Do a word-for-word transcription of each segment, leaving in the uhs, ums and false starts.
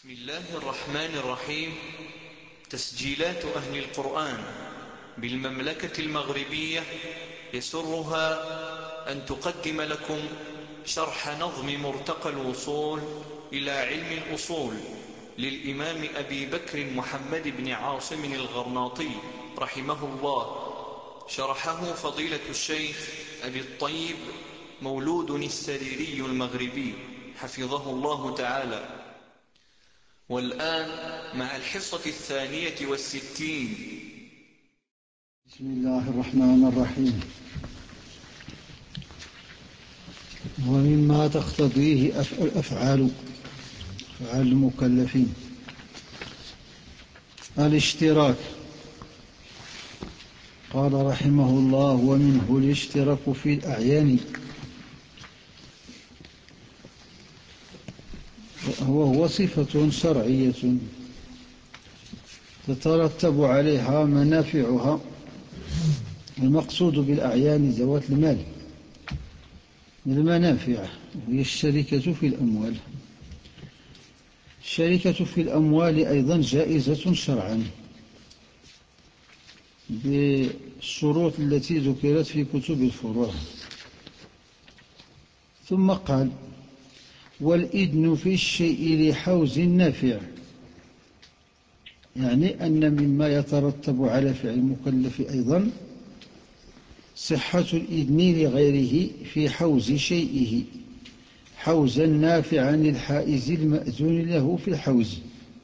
بسم الله الرحمن الرحيم. تسجيلات أهل القرآن بالمملكة المغربية يسرها أن تقدم لكم شرح نظم مرتقى الوصول إلى علم الأصول للإمام أبي بكر محمد بن عاصم الغرناطي رحمه الله، شرحه فضيلة الشيخ أبي الطيب مولود السريري المغربي حفظه الله تعالى. والآن مع الحصة الثانية والستين. بسم الله الرحمن الرحيم. ومما تقتضيه الأفعال أفعال المكلفين الاشتراك. قال رحمه الله: ومنه الاشتراك في الأعيان، وهو صفة شرعية تترتب عليها منافعها. المقصود بالأعيان ذوات المال من المنافع، وهي الشركة في الأموال. الشركة في الأموال أيضا جائزة شرعا بالشروط التي ذكرت في كتب الفروع. ثم قال: والإذن في الشيء لحوز نافع، يعني أن مما يترتب على فعل المكلف أيضا صحة الإذن لغيره في حوز شيئه حوزا نافعا للحائز المأذون له في الحوز.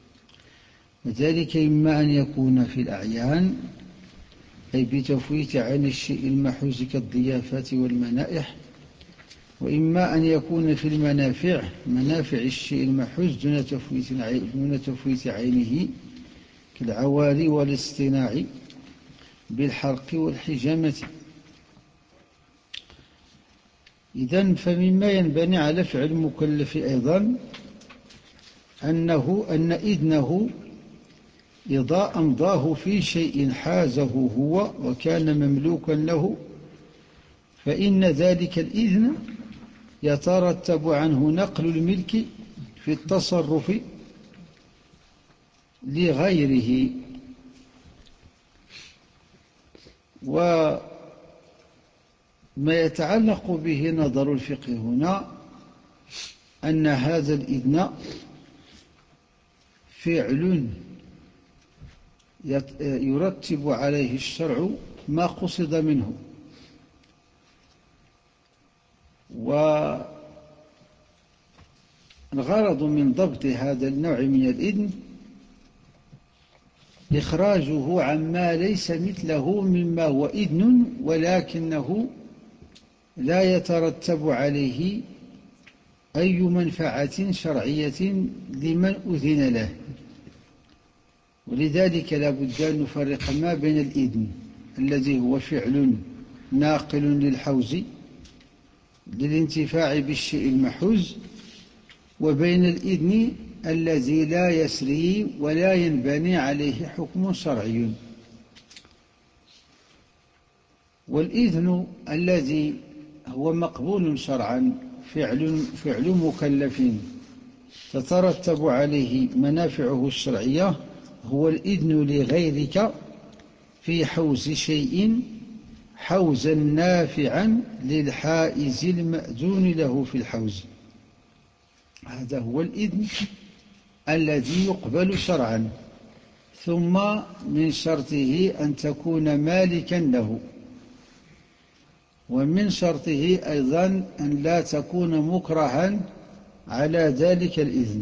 وذلك إما أن يكون في الأعيان، أي بتفويت عن الشيء المحوز كالضيافات والمنائح، وإما أن يكون في المنافع، منافع الشيء المحوز دون تفويت دون تفويت عينه كالعوالي والاصطناع بالحرق والحجامة. إذن فمما ينبني على فعل المكلف أيضا أنه أن إذنه إذا أمضاه في شيء حازه هو وكان مملوكا له، فإن ذلك الإذن يترتب عنه نقل الملك في التصرف لغيره. وما يتعلق به نظر الفقه هنا أن هذا الإذن فعل يرتب عليه الشرع ما قصد منه. والغرض من ضبط هذا النوع من الإذن إخراجه عما ليس مثله مما هو إذن ولكنه لا يترتب عليه أي منفعة شرعية لمن أذن له. ولذلك لا بد أن نفرق ما بين الإذن الذي هو فعل ناقل للحوز للانتفاع بالشيء المحوز، وبين الإذن الذي لا يسري ولا ينبني عليه حكم شرعي. والإذن الذي هو مقبول شرعا فعل, فعل مكلف تترتب عليه منافعه الشرعية هو الإذن لغيرك في حوز شيء حوزا نافعا للحائز المأذون له في الحوز. هذا هو الإذن الذي يقبل شرعا. ثم من شرطه أن تكون مالكا له، ومن شرطه أيضا أن لا تكون مكرها على ذلك الإذن.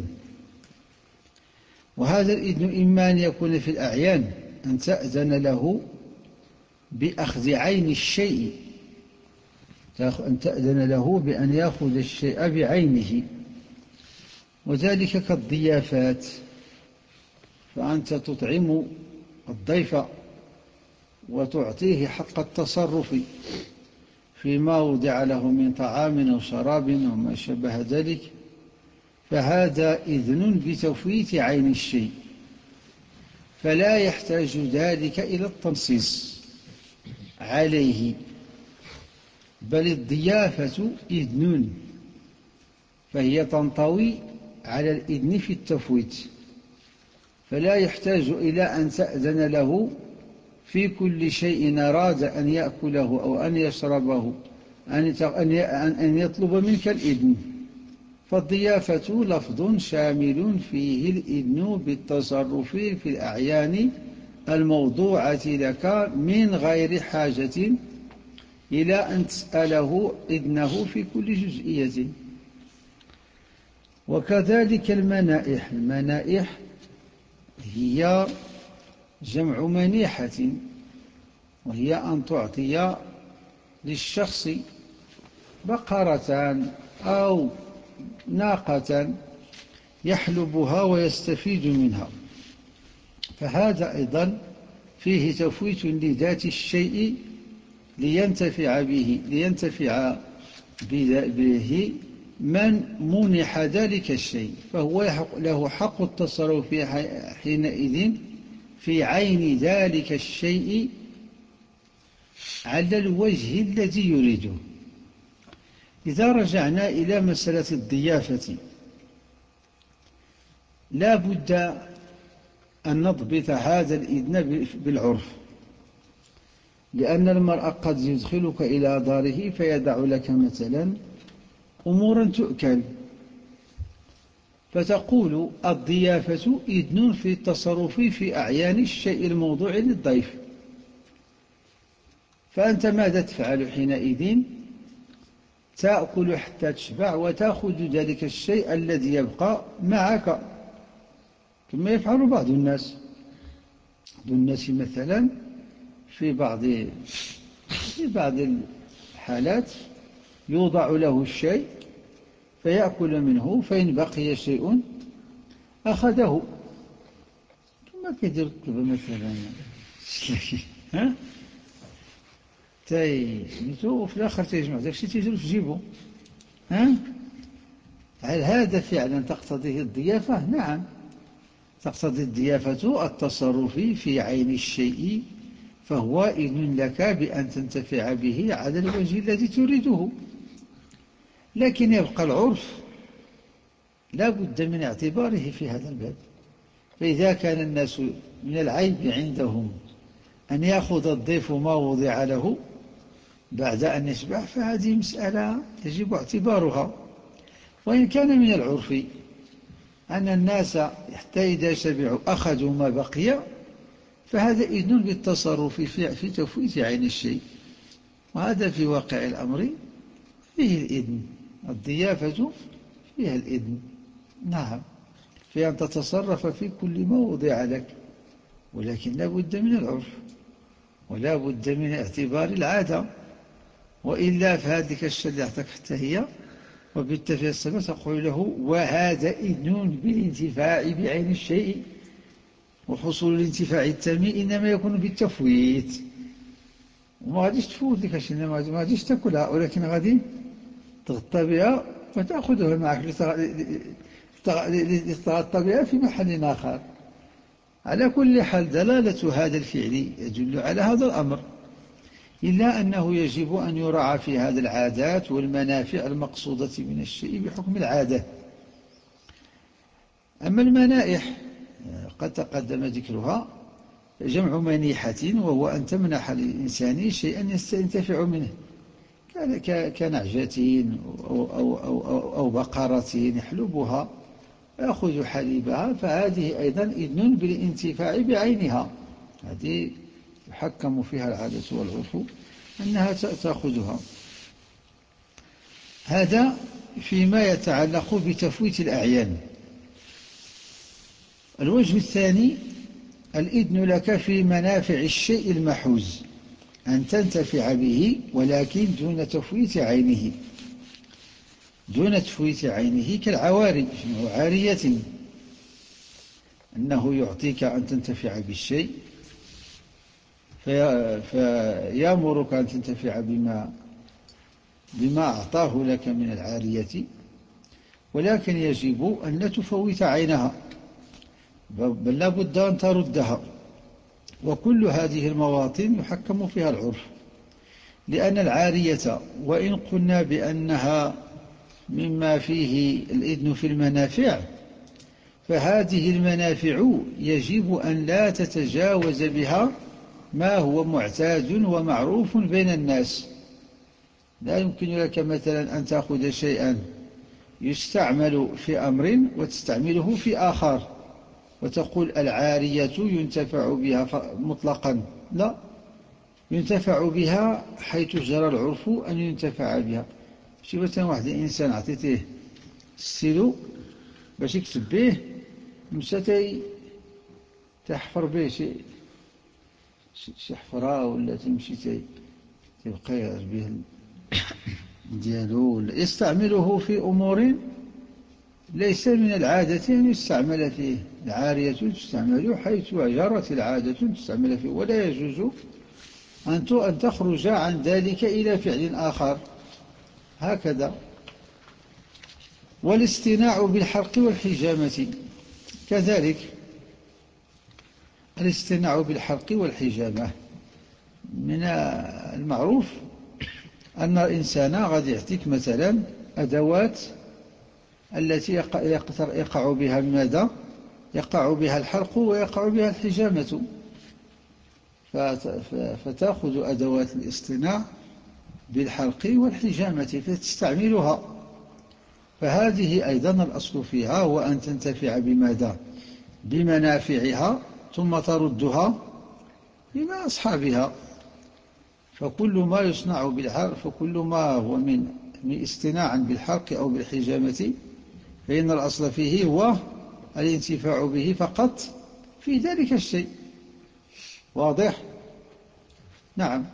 وهذا الإذن إما أن يكون في الأعيان، أن تأذن له بأخذ عين الشيء، أن تأذن له بأن يأخذ الشيء بعينه، وذلك كالضيافات، فأنت تطعم الضيف وتعطيه حق التصرف فيما وضع له من طعام أو شراب وما شابه ذلك، فهذا إذن بتفويت عين الشيء، فلا يحتاج ذلك إلى التنصيص عليه. بل الضيافة إذن، فهي تنطوي على الإذن في التفويت، فلا يحتاج إلى أن تأذن له في كل شيء أراد أن يأكله أو أن يشربه، أن يطلب منك الإذن. فالضيافة لفظ شامل فيه الإذن بالتصرف في الأعيان الموضوعة لك من غير حاجة إلى أن تسأله إذنه في كل جزئية. وكذلك المنائح. المنائح هي جمع منيحة، وهي أن تعطي للشخص بقرة أو ناقة يحلبها ويستفيد منها، فهذا أيضا فيه تفويت لذات الشيء لينتفع به لينتفع به من منح ذلك الشيء، فهو له حق التصرف حينئذ في عين ذلك الشيء على الوجه الذي يريده. إذا رجعنا إلى مسألة الضيافة، لا بد أن نضبط هذا الإذن بالعرف، لأن المرء قد يدخلك إلى داره فيدع لك مثلا أمورا تؤكل، فتقول الضيافة إذن في التصرف في أعيان الشيء الموضوع للضيف. فأنت ماذا تفعل حينئذ؟ تأكل حتى تشبع وتأخذ ذلك الشيء الذي يبقى معك، كما يفعل بعض الناس. بعض الناس مثلا في بعض في بعض الحالات يوضع له الشيء فيأكل منه، فإن بقي شيء أخذه، كما كيدير الطلبة مثلا. ها تاي وفي الآخر تيجمع ذاك الشيء تيجر في جيبه. ها هل هذا فعلا تقتضيه الضيافة؟ نعم، تقتضي الضيافة التصرف في عين الشيء، فهو إذن لك بأن تنتفع به على الوجه الذي تريده. لكن يبقى العرف لا بد من اعتباره في هذا الباب. فإذا كان الناس من العيب عندهم أن يأخذ الضيف ما وضع له بعد أن يشبع، فهذه مسألة يجب اعتبارها. وإن كان من العرف أن الناس حتى إذا شبعوا أخذوا ما بقي، فهذا إذن بالتصرف في تفويت عين الشيء، وهذا في واقع الأمر فيه الإذن. الضيافة فيها الإذن، نعم، في أن تتصرف في كل ما وضع لك، ولكن لا بد من العرف ولا بد من اعتبار العادة، وإلا فهذه الشريعة حتى هي وبالتفسير السبب تقول له وهذا إذن بالانتفاع بعين الشيء، وحصول الانتفاع التام إنما يكون بالتفويت. وما غاديش تفوت لك الشيء، ما غاديش تاكلها، ولكن غادي تغطى بها وتأخذها معك لتغطى بها في محل آخر. على كل حال دلالة هذا الفعل يدل على هذا الأمر، إلا أنه يجب أن يراعى في هذا العادات والمنافع المقصودة من الشيء بحكم العادة. أما المنائح قد تقدم ذكرها، جمع منيحة، وهو أن تمنح الإنسان شيئا يستنتفع منه، كنعجة أو, أو, أو, أو بقرة يحلبها ويأخذ حليبها، فهذه أيضا إذن بالانتفاع بعينها، هذه يحكم فيها العادة والعرف أنها تأخذها. هذا فيما يتعلق بتفويت الأعيان. الوجه الثاني الإذن لك في منافع الشيء المحوز، أن تنتفع به ولكن دون تفويت عينه. دون تفويت عينه كالعواري، جمع عارية، أنه يعطيك أن تنتفع بالشيء فيأمرك أن تنتفع بما بما أعطاه لك من العارية، ولكن يجب أن لا تفوت عينها، بل لا بد أن تردها. وكل هذه المواطن يحكم فيها العرف، لأن العارية وإن قلنا بأنها مما فيه الإذن في المنافع، فهذه المنافع يجب أن لا تتجاوز بها ما هو معتاد ومعروف بين الناس. لا يمكن لك مثلا أن تأخذ شيئا يستعمل في أمر وتستعمله في آخر وتقول العارية ينتفع بها مطلقا. لا، ينتفع بها حيث جرى العرف أن ينتفع بها. شي مثلا واحد الإنسان عطيته السيلو باش يكتب به، مشى تحفر به شي شي حفرة ولا تمشي تبقى يغير به ديالو، يستعمله في أمور ليس من العادة أن يستعمل فيه. العارية تستعمل حيث جرت العادة تستعمل فيه، ولا يجوز أن تخرج عن ذلك إلى فعل آخر. هكذا. والاصطناع بالحرق والحجامة كذلك. الاصطناع بالحرق والحجامة من المعروف أن الإنسان غادي يعطيك مثلا أدوات التي يقع بها ماذا؟ يقع بها الحرق ويقع بها الحجامة، فتأخذ أدوات الاصطناع بالحرق والحجامة فتستعملها. فهذه أيضا الأصل فيها هو أن تنتفع بماذا؟ بمنافعها ثم تردها إلى أصحابها. فكل ما يصنع بالحرق، فكل ما هو من من اصطناعا بالحرق أو بالحجامة، فإن الأصل فيه هو الانتفاع به فقط في ذلك الشيء. واضح؟ نعم.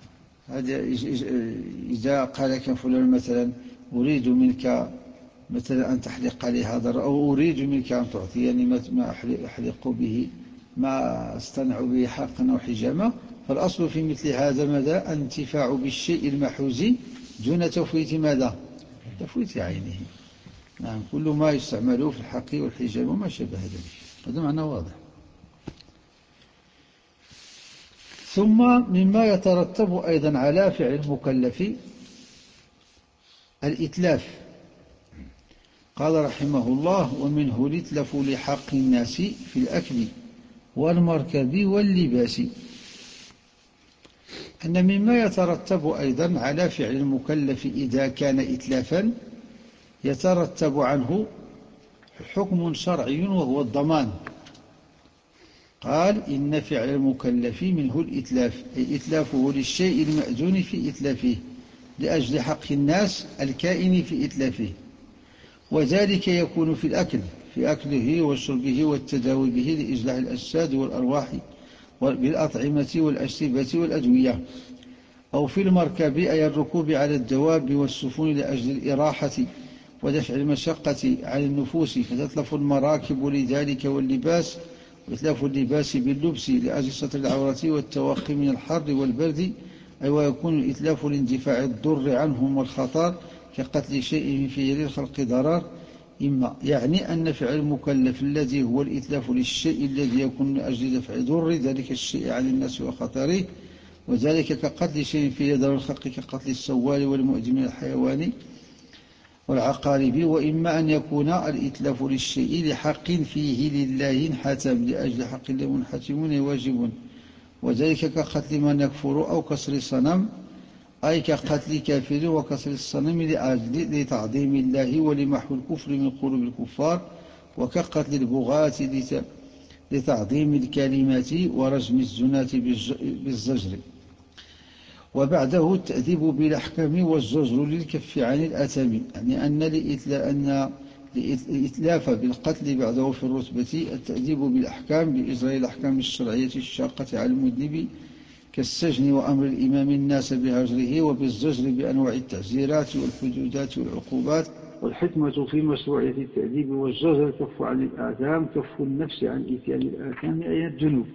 إذا قال لك فلان مثلا أريد منك مثلا أن تحلق لي هذا، أو أريد منك أن تعطيني ما أحلق به، ما أصطنع به حرقا أو حجامة، فالأصل في مثل هذا ماذا؟ الانتفاع بالشيء المحوز دون تفويت ماذا؟ تفويت عينه. نعم. كل ما يستعمل في الحرق والحجامة وما شابه ذلك، هذا معنى واضح. ثم مما يترتب أيضا على فعل المكلف الإتلاف. قال رحمه الله: ومنه الإتلاف لحق الناس في الأكل والمركب واللباس. أن مما يترتب أيضا على فعل المكلف إذا كان إتلافا يترتب عنه حكم شرعي وهو الضمان. قال: إن فعل المكلف منه الإتلاف، أي إتلافه للشيء المأذون في إتلافه لأجل حق الناس الكائن في إتلافه، وذلك يكون في الأكل، في أكله وشربه والتداوي به لإصلاح الأجساد والأرواح بالأطعمة والأشربة والأدوية، أو في المركب أي الركوب على الدواب والسفن لأجل الإراحة ودفع المشقة عن النفوس، فتتلف المراكب لذلك، واللباس وإتلاف اللباس باللبس لأجل ستر العورة والتوقي من الحر والبرد، أي ويكون الإتلاف لاندفاع الضر عنهم والخطر كقتل شيء في يد الخلق ضرر. إما يعني أن فعل المكلف الذي هو الإتلاف للشيء الذي يكون من أجل دفع ضر ذلك الشيء عن الناس وخطره، وذلك كقتل شيء في يد الخلق كقتل السوال والمؤذي من الحيوان والعقارب. وإما أن يكون الإتلاف للشيء لحق فيه لله انحتم لأجل حق الله منحتمون واجب، وذلك كقتل من يكفر أو كسر صنم، أي كقتل كافر وكسر الصنم لأجل لتعظيم الله ولمحو الكفر من قلوب الكفار، وكقتل البغاة لتعظيم الكلمات ورجم الزناة بالزجر. وبعده التأديب بالأحكام والزجر للكف عن الأثم، يعني أن الإتلاف بالقتل بعده في الرتبة التأديب بالأحكام بإجراء الأحكام الشرعية الشاقة على المذنب كالسجن وأمر الإمام الناس بهجره، وبالزجر بأنواع التعزيرات والحدودات والعقوبات. والحكمة في مشروعية التأديب والزجر كف عن الآثام، كف النفس عن إتيان الآثام أي الذنوب.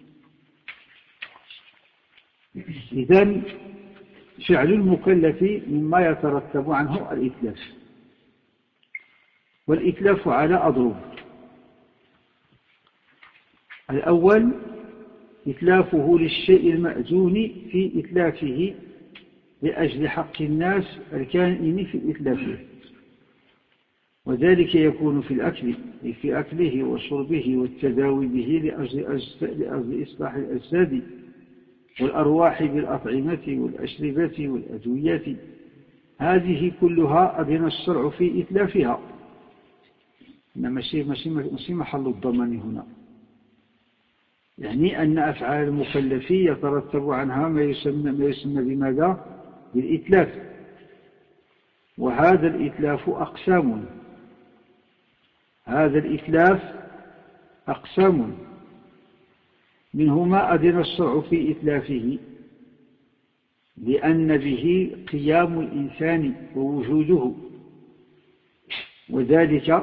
إذن فعل المكلف مما يترتب عنه الإتلاف، والإتلاف على أضرب. الأول إتلافه للشيء المأذون في إتلافه لأجل حق الناس الكائن في إتلافه، وذلك يكون في الأكل في أكله وشربه والتداوي به لأجل إصلاح الأجساد والأرواح بالأطعمة والأشربة والأدوية. هذه كلها أذن الشرع في إتلافها، ماشي ماشي محل الضمان هنا، يعني أن أفعال المكلف يترتب عنها ما يسمى, ما يسمى بماذا؟ بالإتلاف. وهذا الإتلاف أقسام، هذا الإتلاف أقسام، منه ما أذن الشرع في إتلافه لأن به قيام الإنسان ووجوده، وذلك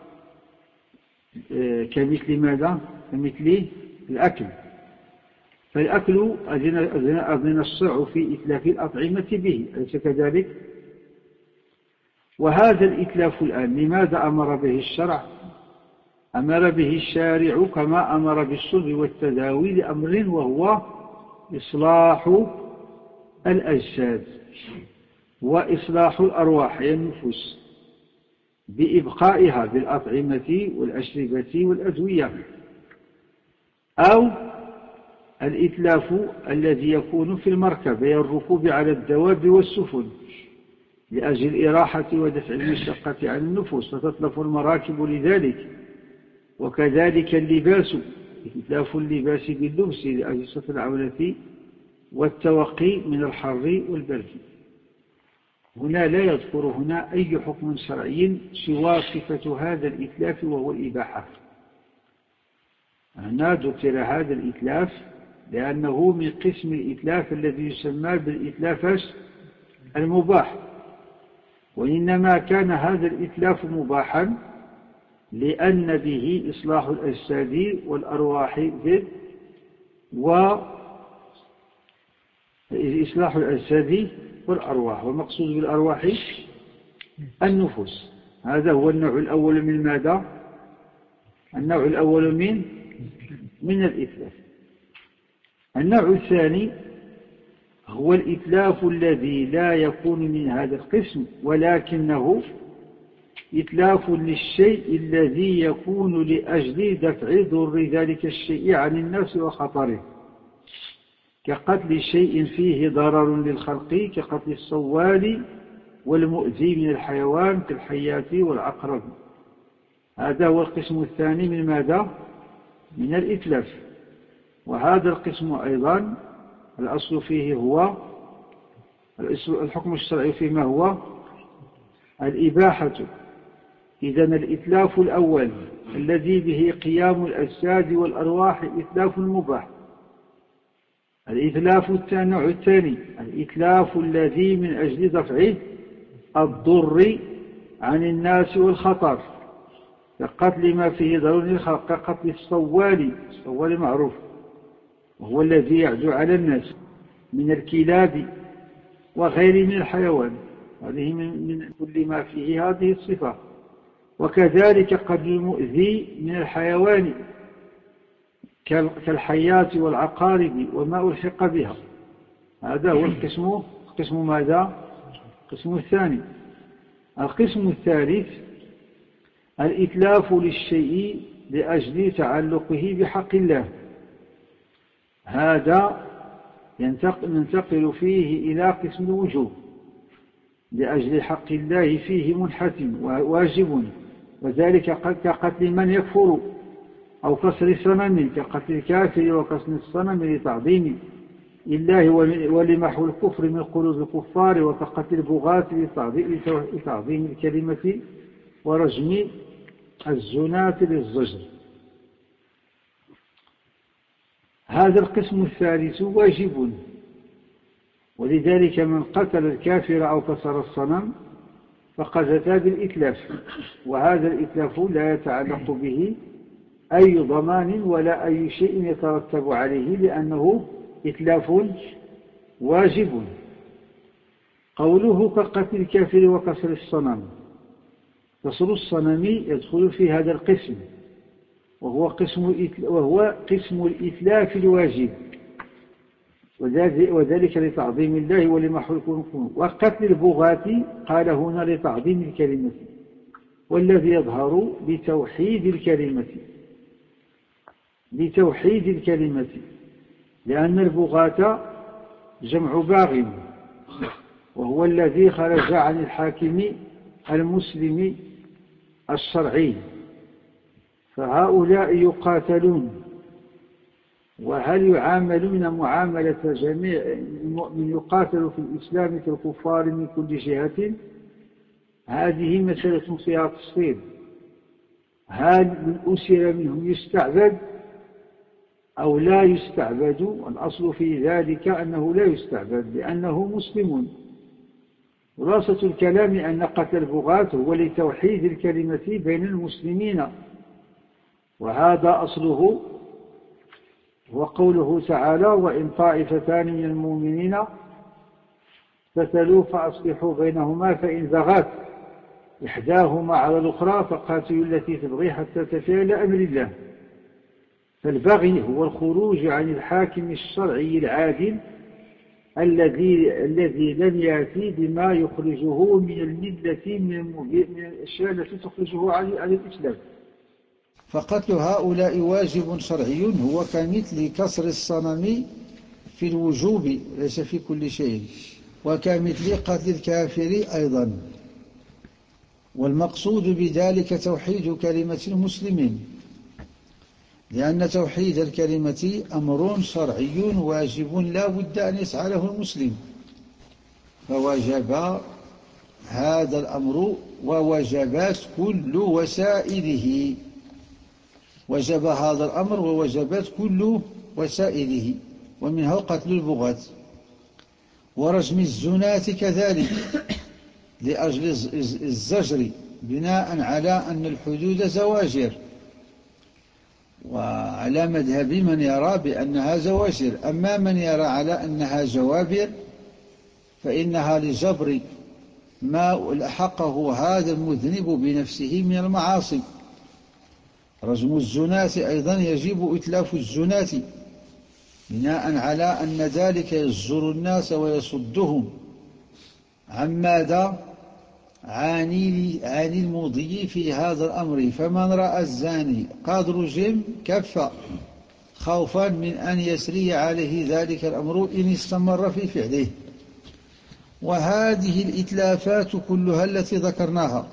كمثل ماذا؟ كمثل الأكل. فالأكل أذن الشرع في إتلاف الأطعمة به، أليس كذلك؟ وهذا الإتلاف الآن لماذا أمر به الشرع؟ أمر به الشارع كما أمر بالشرب والتداوي لأمر وهو إصلاح الأجساد وإصلاح الأرواح هي النفوس بإبقائها بالأطعمة والأشربة والأدوية، أو الإتلاف الذي يكون في المركب هي الركوب على الدواب والسفن لأجل الإراحة ودفع المشقة عن النفوس فتتلف المراكب لذلك. وكذلك اللباس، إتلاف اللباس باللبس لأجل ستر العورة والتوقي من الحر والبرد. هنا لا يذكر هنا أي حكم شرعي سوى صفة هذا الإتلاف وهو الإباحة. هنا ذكر هذا الإتلاف لأنه من قسم الإتلاف الذي يسمى بالإتلاف المباح، وإنما كان هذا الإتلاف مباحا لأن به إصلاح الأجساد والأرواح وإصلاح الأجساد والأرواح، والمقصود بالأرواح النفوس. هذا هو النوع الأول من ماذا؟ النوع الأول من من الإتلاف. النوع الثاني هو الإتلاف الذي لا يكون من هذا القسم ولكنه إتلاف للشيء الذي يكون لأجل دفع ضر ذلك الشيء عن الناس وخطره، كقتل شيء فيه ضرر للخلق كقتل الصوال والمؤذي من الحيوان كالحيات والعقرب. هذا هو القسم الثاني من ماذا؟ من الإتلاف. وهذا القسم أيضا الأصل فيه هو الحكم الشرعي فيما هو الإباحة. إذن الإتلاف الأول الذي به قيام الأجساد والأرواح إتلاف مباح. الإتلاف النوع الثاني الإتلاف الذي من أجل دفع الضر عن الناس والخطر كقتل ما فيه ضرر للخلق كقتل الصوال. الصوال معروف وهو الذي يعدو على الناس من الكلاب وغير من الحيوان، هذه من كل ما فيه هذه الصفة. وكذلك قتل المؤذي من الحيوان كالحيات والعقارب وما ألحق بها. هذا هو القسم قسم ماذا؟ القسم الثاني. القسم الثالث الإتلاف للشيء لأجل تعلقه بحق الله. هذا ننتقل فيه إلى قسم الوجوب لأجل حق الله فيه منحتم وواجب، وذلك كقتل من يكفر أو كسر صنم كقتل الكافر وكسر الصنم لتعظيم الله ولمحو الكفر من قلوب الكفار، وكقتل البغاة لتعظيم الكلمة ورجم الزناة للزجر. هذا القسم الثالث واجب، ولذلك من قتل الكافر أو كسر الصنم فقد أتى بالإتلاف، وهذا الإتلاف لا يتعلق به أي ضمان ولا أي شيء يترتب عليه لأنه إتلاف واجب. قوله كقتل الكافر وكسر الصنم، كسر الصنم يدخل في هذا القسم وهو قسم وهو قسم الإتلاف الواجب، وذلك لتعظيم الله ولمحو الكفر. وقتل البغاة قال هنا لتعظيم الكلمة، والذي يظهر بتوحيد الكلمة بتوحيد الكلمة لأن البغاة جمع باغ، وهو الذي خرج عن الحاكم المسلم الشرعي، فهؤلاء يقاتلون. وهل يعاملون معاملة جميع من يقاتل في الإسلام كالكفار من كل جهة؟ هذه مسألة فيها تفصيل. هل من أسر منهم يستعبد أو لا يستعبد؟ الأصل في ذلك أنه لا يستعبد لأنه مسلم. خلاصة الكلام أن قتل البغاة هو لتوحيد الكلمة بين المسلمين، وهذا أصله. وقوله تعالى: وإن طائفتان من المؤمنين اقتتلوا فأصلحوا بينهما فإن بغت إحداهما على الأخرى فقاتلوا التي تبغي حتى تفيء إلى أمر الله. فالبغي هو الخروج عن الحاكم الشرعي العادل الذي الذي لم يأتي بما يخرجه من الملة من الأشياء التي تخرجه عن الإسلام. فقتل هؤلاء واجب شرعي هو كمثل كسر الصنم في الوجوب ليس في كل شيء، وكمثل قتل الكافر أيضا. والمقصود بذلك توحيد كلمة المسلمين، لأن توحيد الكلمة أمر شرعي واجب لا بد أن يسعى له المسلم، فوجب هذا الأمر ووجبات كل وسائله. وجب هذا الأمر ووجبات كل وسائله، ومنها قتل البغاة ورجم الزناة كذلك لأجل الزجر، بناء على أن الحدود زواجر، وعلى مذهب من يرى بأنها زواجر. أما من يرى على أنها جوابر فإنها لجبر ما ألحقه هذا المذنب بنفسه من المعاصي. رجم الزناة أيضا يجب إتلاف الزناة، بناء على أن ذلك يزجر الناس ويصدهم عن ماذا؟ عن المضي في هذا الأمر. فمن رأى الزاني قد رجم كف، خوفا من أن يسري عليه ذلك الأمر إن استمر في فعله. وهذه الإتلافات كلها التي ذكرناها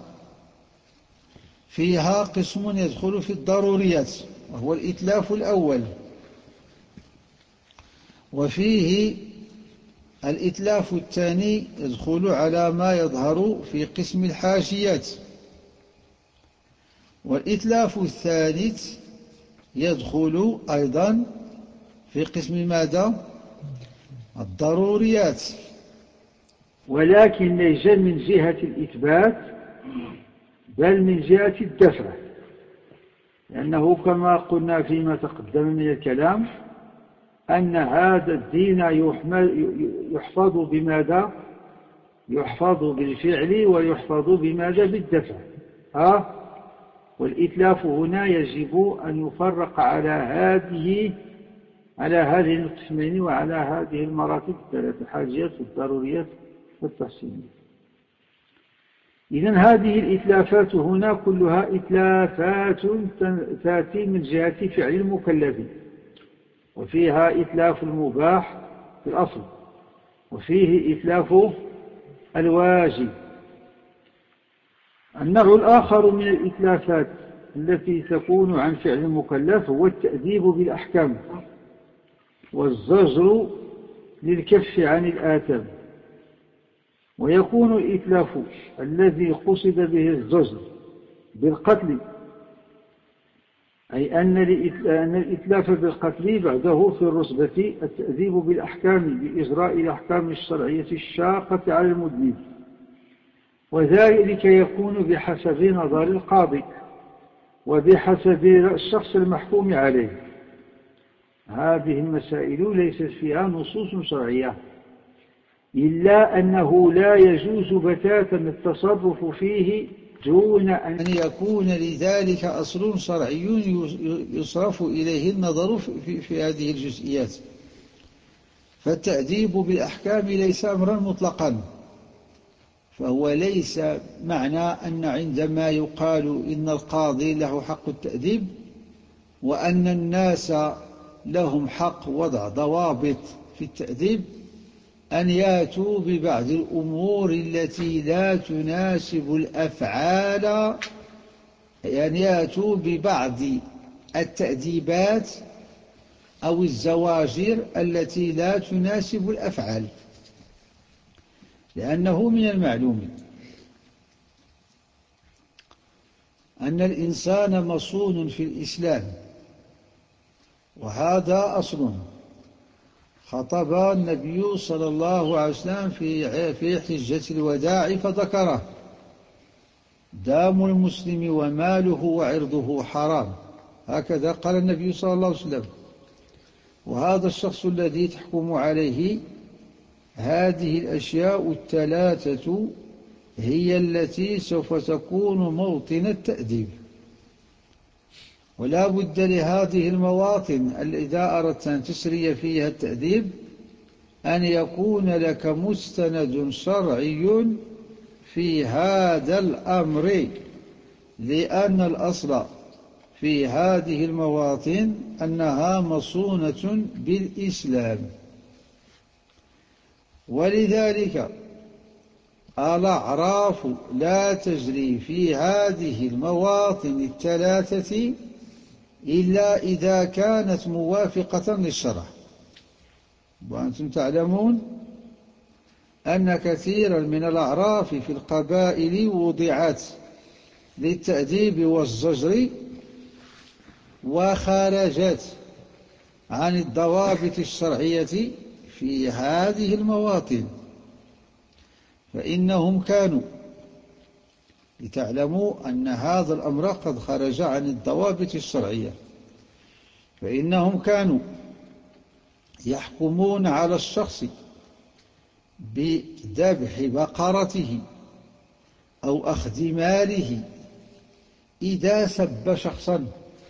فيها قسم يدخل في الضروريات وهو الإتلاف الأول، وفيه الإتلاف الثاني يدخل على ما يظهر في قسم الحاشيات، والإتلاف الثالث يدخل أيضا في قسم ماذا؟ الضروريات، ولكن ليس من جهة الإثبات بل من جهة الدفع، لأنه كما قلنا فيما تقدم من الكلام أن هذا الدين يحفظ بماذا؟ يحفظ بالفعل ويحفظ بماذا؟ بالدفع. ها؟ والإتلاف هنا يجب أن يفرق على هذه على هذه القسمين وعلى هذه المراتب الثلاث: الحاجيات والضروريات والتحسينية. إذن هذه الإتلافات هنا كلها إتلافات تأتي من جهة فعل المكلف، وفيها إتلاف المباح في الأصل، وفيه إتلاف الواجب. النوع الآخر من الإتلافات التي تكون عن فعل المكلف هو التأديب بالأحكام والزجر للكف عن الآثام. ويكون الإتلاف الذي قصد به الزجر بالقتل، أي أن الإتلاف بالقتل بعده في الرتبة التأديب بالأحكام بإجراء الأحكام الشرعية الشاقة على المذنب، وذلك يكون بحسب نظر القاضي وبحسب الشخص المحكوم عليه. هذه المسائل ليست فيها نصوص شرعية، إلا أنه لا يجوز بتاتا التصرف فيه دون أن يكون لذلك أصل شرعي يصرف إليه النظر في, في هذه الجزئيات. فالتأديب بالأحكام ليس أمرا مطلقا، فهو ليس معنى أن عندما يقال إن القاضي له حق التأديب وأن الناس لهم حق وضع ضوابط في التأديب أن ياتوا ببعض الأمور التي لا تناسب الأفعال، يعني ياتوا ببعض التأديبات أو الزواجر التي لا تناسب الأفعال، لأنه من المعلوم أن الإنسان مصون في الإسلام، وهذا أصل خطب النبي صلى الله عليه وسلم في في حجة الوداع فذكره: دام المسلم وماله وعرضه حرام. هكذا قال النبي صلى الله عليه وسلم. وهذا الشخص الذي تحكم عليه هذه الأشياء الثلاثة هي التي سوف تكون موطن التأديب، ولا بد لهذه المواطن إذا أردت أن تسري فيها التأديب أن يكون لك مستند شرعي في هذا الأمر، لأن الأصل في هذه المواطن أنها مصونة بالإسلام. ولذلك الأعراف لا تجري في هذه المواطن الثلاثة إلا إذا كانت موافقة للشرع. وأنتم تعلمون أن كثيرا من الأعراف في القبائل وضعت للتأديب والزجر وخرجت عن الضوابط الشرعية في هذه المواطن، فإنهم كانوا، لتعلموا أن هذا الأمر قد خرج عن الضوابط الشرعية، فإنهم كانوا يحكمون على الشخص بذبح بقرته أو أخذ ماله إذا سب شخصا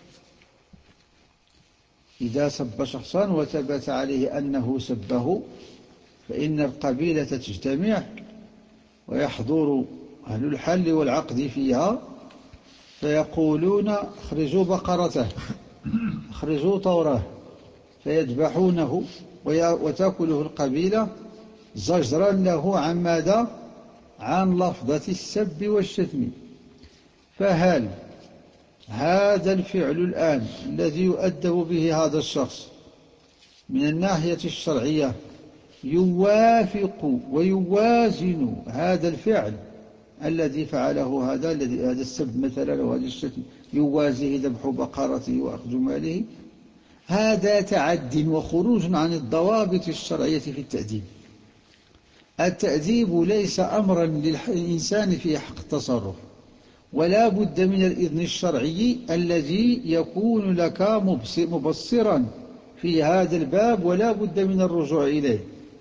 إذا سب شخصا وثبت عليه أنه سبه، فإن القبيلة تجتمع ويحضر أهل الحل والعقد فيها فيقولون: اخرجوا بقرته، اخرجوا طوره، فيذبحونه وتأكله القبيلة زجرا له عن ماذا؟ عن لفظة السب والشتم. فهل هذا الفعل الآن الذي يؤدب به هذا الشخص من الناحية الشرعية يوافق ويوازن هذا الفعل الذي فعله هذا الذي هذا السب مثلا وهذا الشتم، يوازيه ذبح بقرته وأخذ ماله؟ هذا تعد وخروج عن الضوابط الشرعية في التأديب. التأديب ليس أمرا للإنسان في حق التصرف، ولا بد من الإذن الشرعي الذي يكون لك مبصرا في هذا الباب، ولا بد من الرجوع إليه.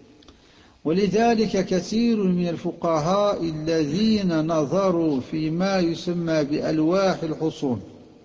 ولذلك كثير من الفقهاء الذين نظروا فيما يسمى بألواح الحصون.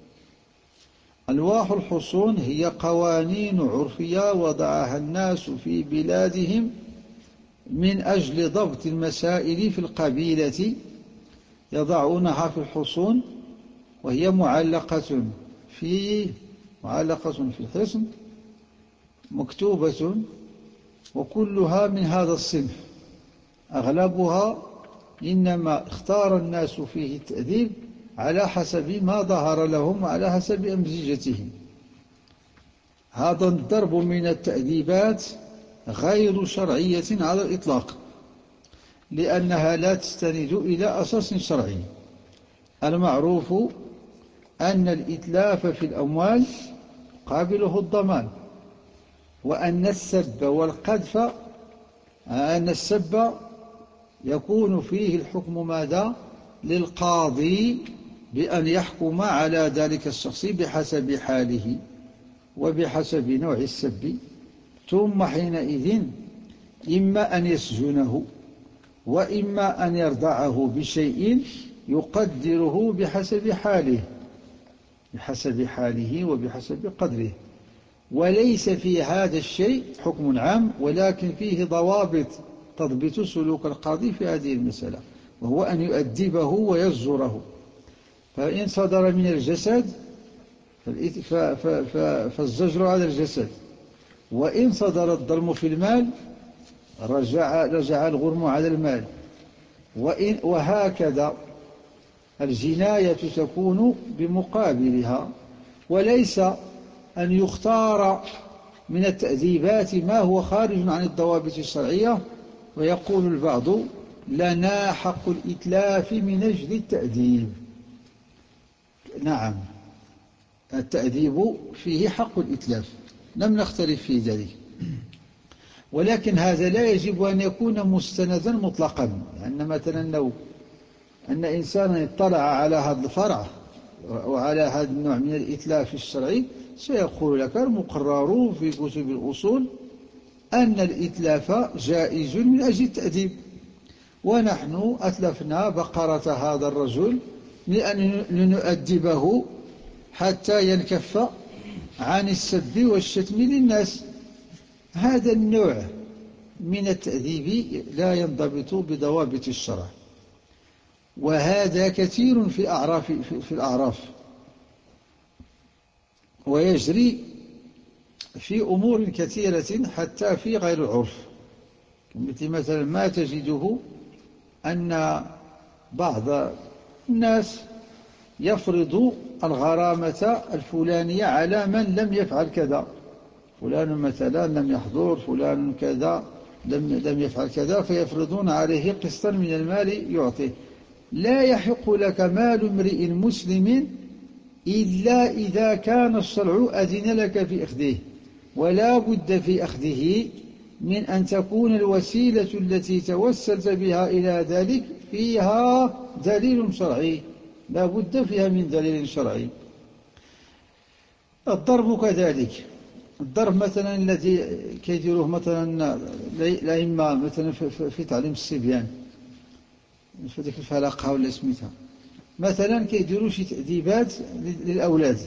ألواح الحصون هي قوانين عرفية وضعها الناس في بلادهم من أجل ضبط المسائل في القبيلة، يضعونها في الحصون، وهي معلقة في معلقة في الحصن مكتوبة، وكلها من هذا الصنف. أغلبها إنما اختار الناس فيه التأديب على حسب ما ظهر لهم وعلى حسب أمزجتهم. هذا الضرب من التأديبات غير شرعية على الإطلاق، لأنها لا تستند إلى أساس شرعي. المعروف أن الإتلاف في الأموال قابله الضمان، وأن السب والقذف أن السب يكون فيه الحكم ماذا؟ للقاضي بأن يحكم على ذلك الشخص بحسب حاله وبحسب نوع السب، ثم حينئذ إما أن يسجنه وإما أن يردعه بشيء يقدره بحسب حاله بحسب حاله وبحسب قدره. وليس في هذا الشيء حكم عام، ولكن فيه ضوابط تضبط سلوك القاضي في هذه المسألة. وهو أن يؤدبه ويزجره. فإن صدر من الجسد فالزجر على الجسد، وإن صدر الظلم في المال رجع, رجع الغرم على المال، وإن وهكذا الجناية تكون بمقابلها. وليس أن يختار من التأديبات ما هو خارج عن الضوابط الشرعية، ويقول البعض لنا حق الإتلاف من أجل التأديب. نعم، التأديب فيه حق الإتلاف، لم نختلف في ذلك، ولكن هذا لا يجب أن يكون مستندا مطلقا. لأن مثلا لو أن إنسانا اطلع على هذا الفرع وعلى هذا النوع من الإتلاف الشرعي سيقول لك المقرر في كتب الأصول أن الإتلاف جائز من أجل التأديب، ونحن أتلفنا بقرة هذا الرجل لأن لنؤدبه حتى ينكف عن السب والشتم للناس. هذا النوع من التأديب لا ينضبط بضوابط الشرع، وهذا كثير في أعراف في الأعراف، ويجري في أمور كثيرة حتى في غير العرف. مثل مثلا ما تجده أن بعض الناس يفرض الغرامة الفلانية على من لم يفعل كذا، فلان مثلا لم يحضر، فلان كذا لم, لم يفعل كذا، فيفرضون عليه قسطا من المال يعطيه. لا يحق لك مال امرئ مسلم إلا إذا كان الشرع أذن لك في أخذه، ولا بد في أخذه من أن تكون الوسيلة التي توسلت بها إلى ذلك فيها دليل شرعي، لا بد فيها من دليل شرعي. الضرب كذلك، الضرب مثلا الذي كيديروه مثلا الأئمة مثلا في تعليم الصبيان في ذيك الفلقة ولا سميتها، مثلا كيديروا شي تأديبات للأولاد.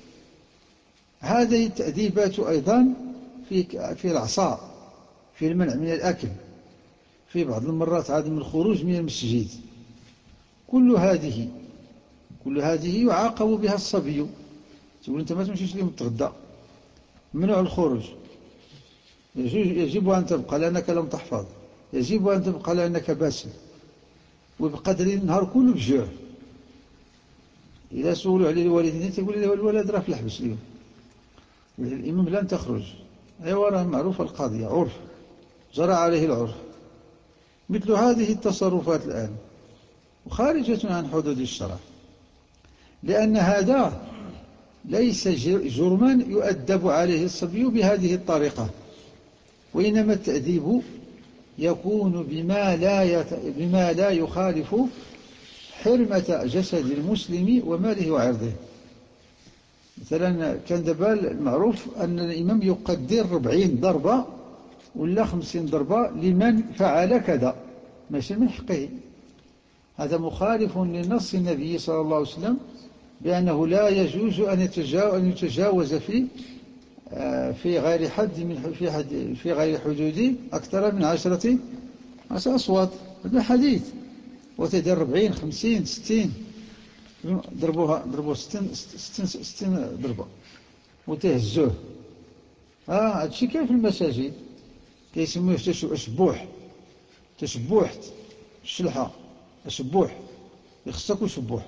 هذه التأديبات أيضا في في العصا، في المنع من الأكل، في بعض المرات عدم الخروج من المسجد. كل هذه كل هذه يعاقب بها الصبي. تقول أنت ما تمشيش لي متغدى، ممنوع الخروج، يجب أن تبقى لأنك لم تحفظ، يجب أن تبقى لأنك باسل، وبقدر النهار كله بجوع. إذا سولوا عليه الوالدين تقول له الولد راه في الحبس اليوم، الإمام لن تخرج. أيوة راه معروف القضية، عرف جرى عليه العرف. مثل هذه التصرفات الآن خارجة عن حدود الشرع، لأن هذا ليس جرما يؤدب عليه الصبي بهذه الطريقة، وإنما التأديب يكون بما لا, يت... بما لا يخالف حرمة جسد المسلم وماله وعرضه. مثلا كان دابا المعروف أن الإمام يقدر أربعين ضربة ولا خمسين ضربة لمن فعل كذا، ماشي من حقه. هذا مخالف لنص النبي صلى الله عليه وسلم بأنه لا يجوز أن يتجاوز في في غير حد من في حد في غير حدود أكثر من عشرة عشر أصوات. هذا حديث. وتدير أربعين خمسين ستين ضربوها ضربوا ستين ستين ستين ضربة وتهزوه. اه هادشي كاين في المساجد كيسموه تشبوح، تشبوح الشلحة، الشبوح يخصك وشبوح.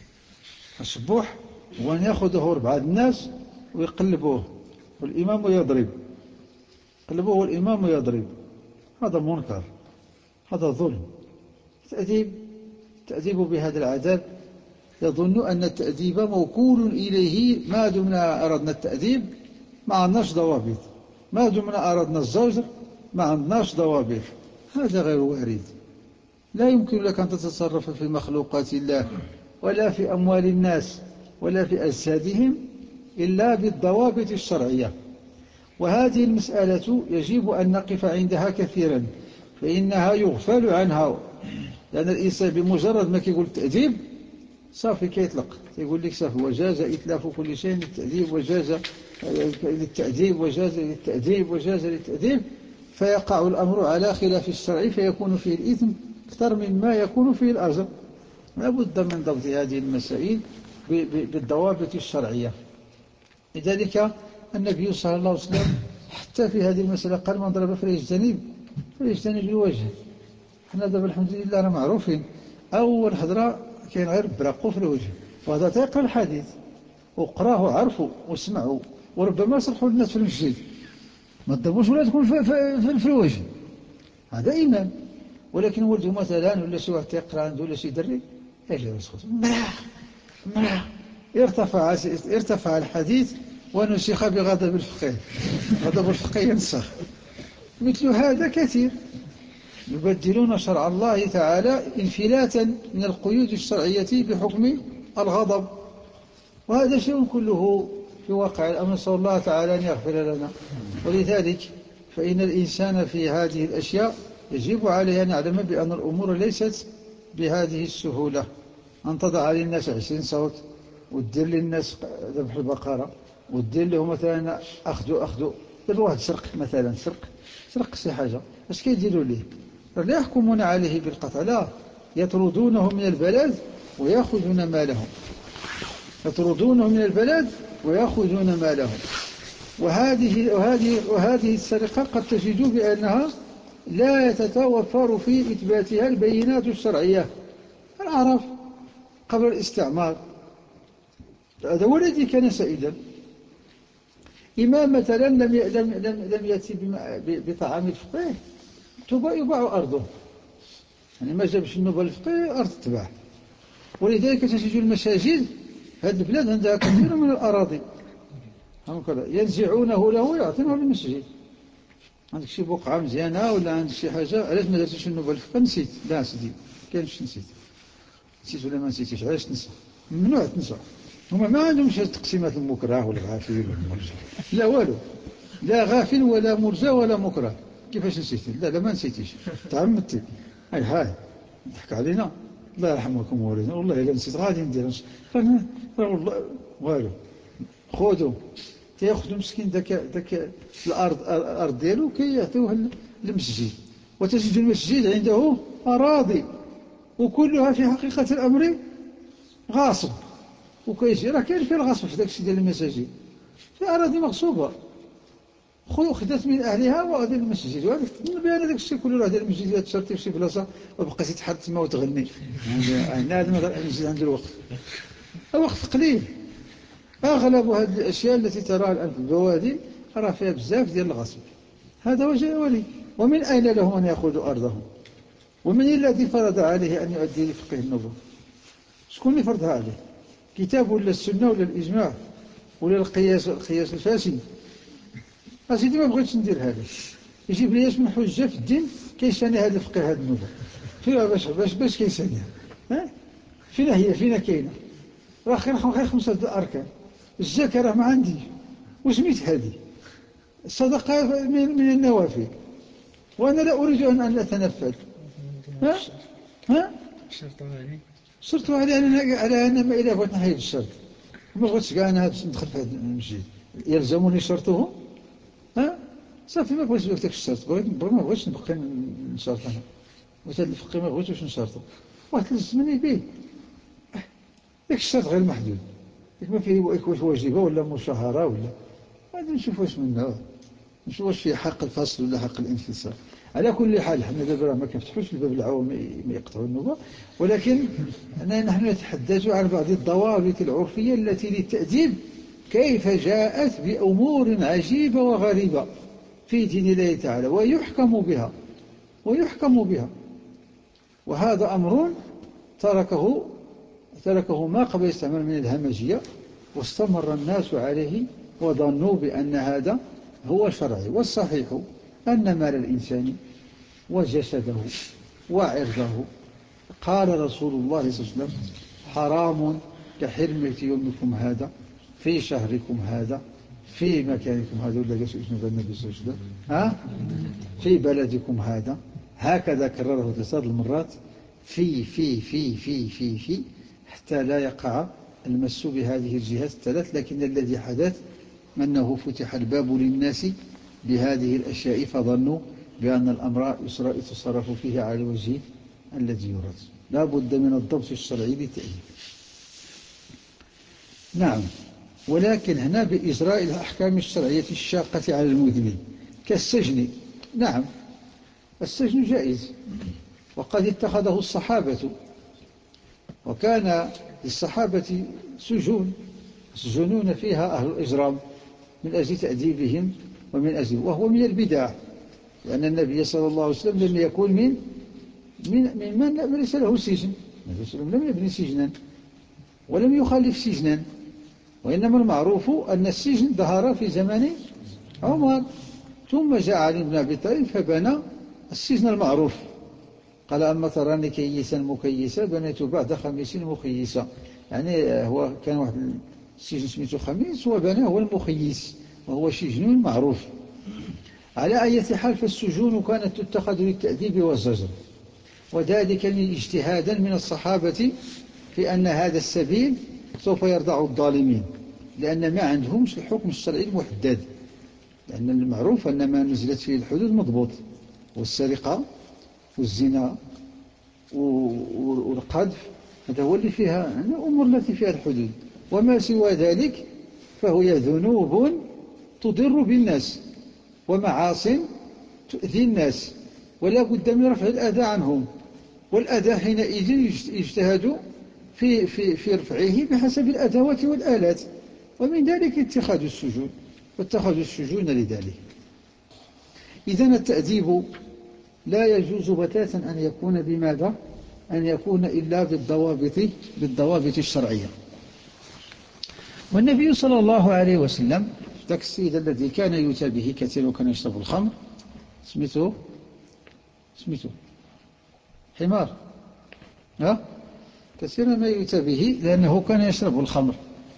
الشبوح هو أن يأخذه بعض الناس ويقلبوه والإمام يضرب، قلبوه والإمام يضرب. هذا منكر، هذا ظلم. تأديب تأديب بهذا العذاب يظن أن التأديب موكول إليه. ما دمنا أردنا التأديب ما عندناش ضوابط، ما دمنا أردنا الزجر ما عندناش ضوابط. هذا غير وارد. لا يمكن لك أن تتصرف في مخلوقات الله ولا في أموال الناس ولا في أجسادهم إلا بالضوابط الشرعية. وهذه المسألة يجب أن نقف عندها كثيرا، فإنها يغفل عنها. لأن الإنسان بمجرد ما كيقول التأديب صافي كيطلق، يقول لك صافي وجاز إتلاف كل شيء للتأديب، وجاز للتأديب وجاز للتأديب وجاز للتأديب، فيقع الأمر على خلاف الشرع، فيكون فيه الإثم أكثر مما يكون فيه الأجر. لا بد من ضبط هذه المسائل بالضوابط الشرعية. لذلك النبي صلى الله عليه وسلم حتى في هذه المسألة قال من ضرب فليجتنب فليجتنب الوجه. احنا دابا الحمد لله راه معروفين، أول هضرة كاين غير برقوا في الوجه، وهذا تيقرا الحديث وقراه وعرفوا وسمعوا، وربما صرحوا الناس في المسجد ما تضربوش ولا تكون في, في, في الوجه، هذا إيمان. ولكن ولده مثلا ولا شي واحد تيقرا عنده ولا شي دري اجي يسكت مراه مراه ارتفع ارتفع الحديث ونسخ بغضب الفقيه، غضب الفقيه ينسخ. مثل هذا كثير يبدلون شرع الله تعالى انفلاتا من القيود الشرعية بحكم الغضب، وهذا شيء كله في واقع الأمر. نسأل الله تعالى أن يغفر لنا. ولذلك فإن الإنسان في هذه الأشياء يجب عليه أن يعلم بأن الأمور ليست بهذه السهولة. أن تضع للناس عشرين صوت وتدير للناس ذبح البقرة وتدير لهم مثلا أخذوا أخذوا دابا واحد سرق مثلا سرق سرق شي حاجة، اش كيديروا ليه؟ لا يحكمون عليه بالقطع، لا، يطردونه من البلد ويأخذون مالهم، يطردونه من البلد ويأخذون مالهم. وهذه وهذه وهذه السرقة قد تجد بأنها لا يتوفر في إثباتها البينات الشرعية. العرب قبل الاستعمار هذا هو الذي كان سائدا. إمام مثلا لم لم لم يأتي بطعام الفقيه يباع أرضه، يعني ما جابش النوبة الفقيه أرض تباع. ولذلك تجد المساجد هذه البلاد عندها كثير من الأراضي ينزعونه له ويعطونه للمسجد. عندك شي بقعة مزيانة ولا عندك شي حاجة، علاش ما درتيش النوبة الفقيه؟ نسيت، لا سيدي كاينش نسيت نسيت ولا ما نسيتش، علاش تنسى؟ ممنوع تنسى. هما ما عندهمش تقسيمات المكره والغافل والمرجى، لا والو، لا غافل ولا مرجى ولا مكره. كيفاش نسيتي؟ لا لا ما نسيتيش، تعمدتي. هاي هاي ضحك علينا، الله يرحمكم والدينا، والله الا نسيت غادي ندير راه والله والو. خذوا تياخذوا مسكين ذاك ذاك الارض الارض ديالو كيعطيوها للمسجد، وتجد المسجد عنده اراضي وكلها في حقيقه الامر غاصب. وكيجي راه كاين فيه الغصب في داك الشيء ديال المساجد، في اراضي مغصوبه خذت من اهلها وغادي للمسجد، وهذا بان داك الشيء كله راه ديال المسجد. تشرتي في شي بلاصه وبقيتي تحط تما وتغني، هذا هذا المسجد عنده الوقت الوقت قليل. اغلب هذه الاشياء التي تراها الان في البوادي راه فيها بزاف ديال الغصب. هذا وجه ولي. ومن اين لهم ان ياخذوا ارضهم؟ ومن الذي فرض عليه ان يؤدي لفقه النبوه؟ شكون اللي فرضها عليه؟ كتاب ولا السنة ولا الإجماع ولا القياس القياس الفاسد؟ أسيدي ما بغيتش ندير هذا، يجيب لي من حجة في الدين كيساني هذا الفقه هذا النوبة فيها باش باش باش كيسانيها؟ ها فينا هي فينا كاينة؟ راه غير خمسة أركان. الزكاة راه ما عندي وسميت هذه الصدقة من, من النوافل، وأنا لا أريد أن أتنفل. ها ها شرط على أن على أن ما إذا بغيت نحيد الشرط ما بغيتش كاع أنا ندخل في هذا المسجد يلزمني شرطه. ها صافي ما بغيتش داك الشرط، بغيت ما بغيتش نبقى نشرط أنا، بغيت هذا الفقه ما بغيتش نشرطه، واحد تلزمني به داك الشرط غير محدود، ما فيه واجبة ولا مشاهرة ولا غادي نشوف واش منه، نشوف واش فيه حق الفصل ولا حق الانفصال. على كل حال حنا دابا ما كنفتحوش الباب العوام ما يقطعوا النوبة، ولكن نحن نتحدث عن بعض الضوابط العرفية التي للتأديب كيف جاءت بأمور عجيبة وغريبة في دين الله تعالى ويحكم بها ويحكم بها. وهذا أمر تركه تركه ما قبل الاستعمار من الهمجية، واستمر الناس عليه وظنوا بأن هذا هو شرعي. والصحيح أن مال الإنسان وجسده وعرضه قال رسول الله صلى الله عليه وسلم حرام كحرمة يومكم هذا في شهركم هذا في مكانكم هذا، ولا جالس اسمه النبي صلى الله عليه وسلم ها في بلدكم هذا، هكذا كرره ثلاث المرات في في في في في في حتى لا يقع المس بهذه الجهات الثلاث. لكن الذي حدث أنه فتح الباب للناس بهذه الأشياء فظنوا بأن الأمر يتصرف فيه على وجه الذي يراد، لا بد من الضبط الشرعي للتأديب. نعم، ولكن هنا بإجراء الأحكام الشرعية الشاقة على المذنب كالسجن. نعم، السجن جائز، وقد اتخذه الصحابة، وكان للصحابة سجون يسجنون فيها أهل الإجرام من أجل تأديبهم ومن أجل، وهو من البدع، لأن النبي صلى الله عليه وسلم لم يكن من من من, من ليس له سجن. النبي صلى الله عليه وسلم لم يبني سجنا ولم يخالف سجنا، وإنما المعروف أن السجن ظهر في زمن عمر، ثم جاء علي بن أبي طالب فبنى السجن المعروف، قال أما تراني كيسا مكيسا بنيت بعد خميس مخيسا. يعني هو كان واحد السجن سميته خميس وبناه هو المخيس، وهو سجن معروف. على أي حال فالسجون كانت تتخذ للتأديب والزجر، وذلك اجتهادا من الصحابة في أن هذا السبيل سوف يرضع الظالمين، لأن ما عندهمش الحكم الشرعي المحدد، لأن المعروف أن ما نزلت فيه الحدود مضبوط، والسرقة والزنا والقذف هذا هو اللي فيها الأمور التي فيها الحدود، وما سوى ذلك فهي ذنوب تضر بالناس ومعاصٍ تؤذي الناس، ولا بد من رفع الأذى عنهم، والأذى حينئذ يجتهد في, في, في رفعه بحسب الأدوات والآلات، ومن ذلك اتخاذ السجون، واتخذوا السجون لذلك. إذن التأديب لا يجوز بتاتا أن يكون بماذا؟ أن يكون إلا بالضوابط بالضوابط الشرعية. والنبي صلى الله عليه وسلم ذاك السيد الذي كان يؤتى به كثير وكان يشرب الخمر سميته سميته حمار، ها كثيرا ما يؤتى به لأنه كان يشرب الخمر،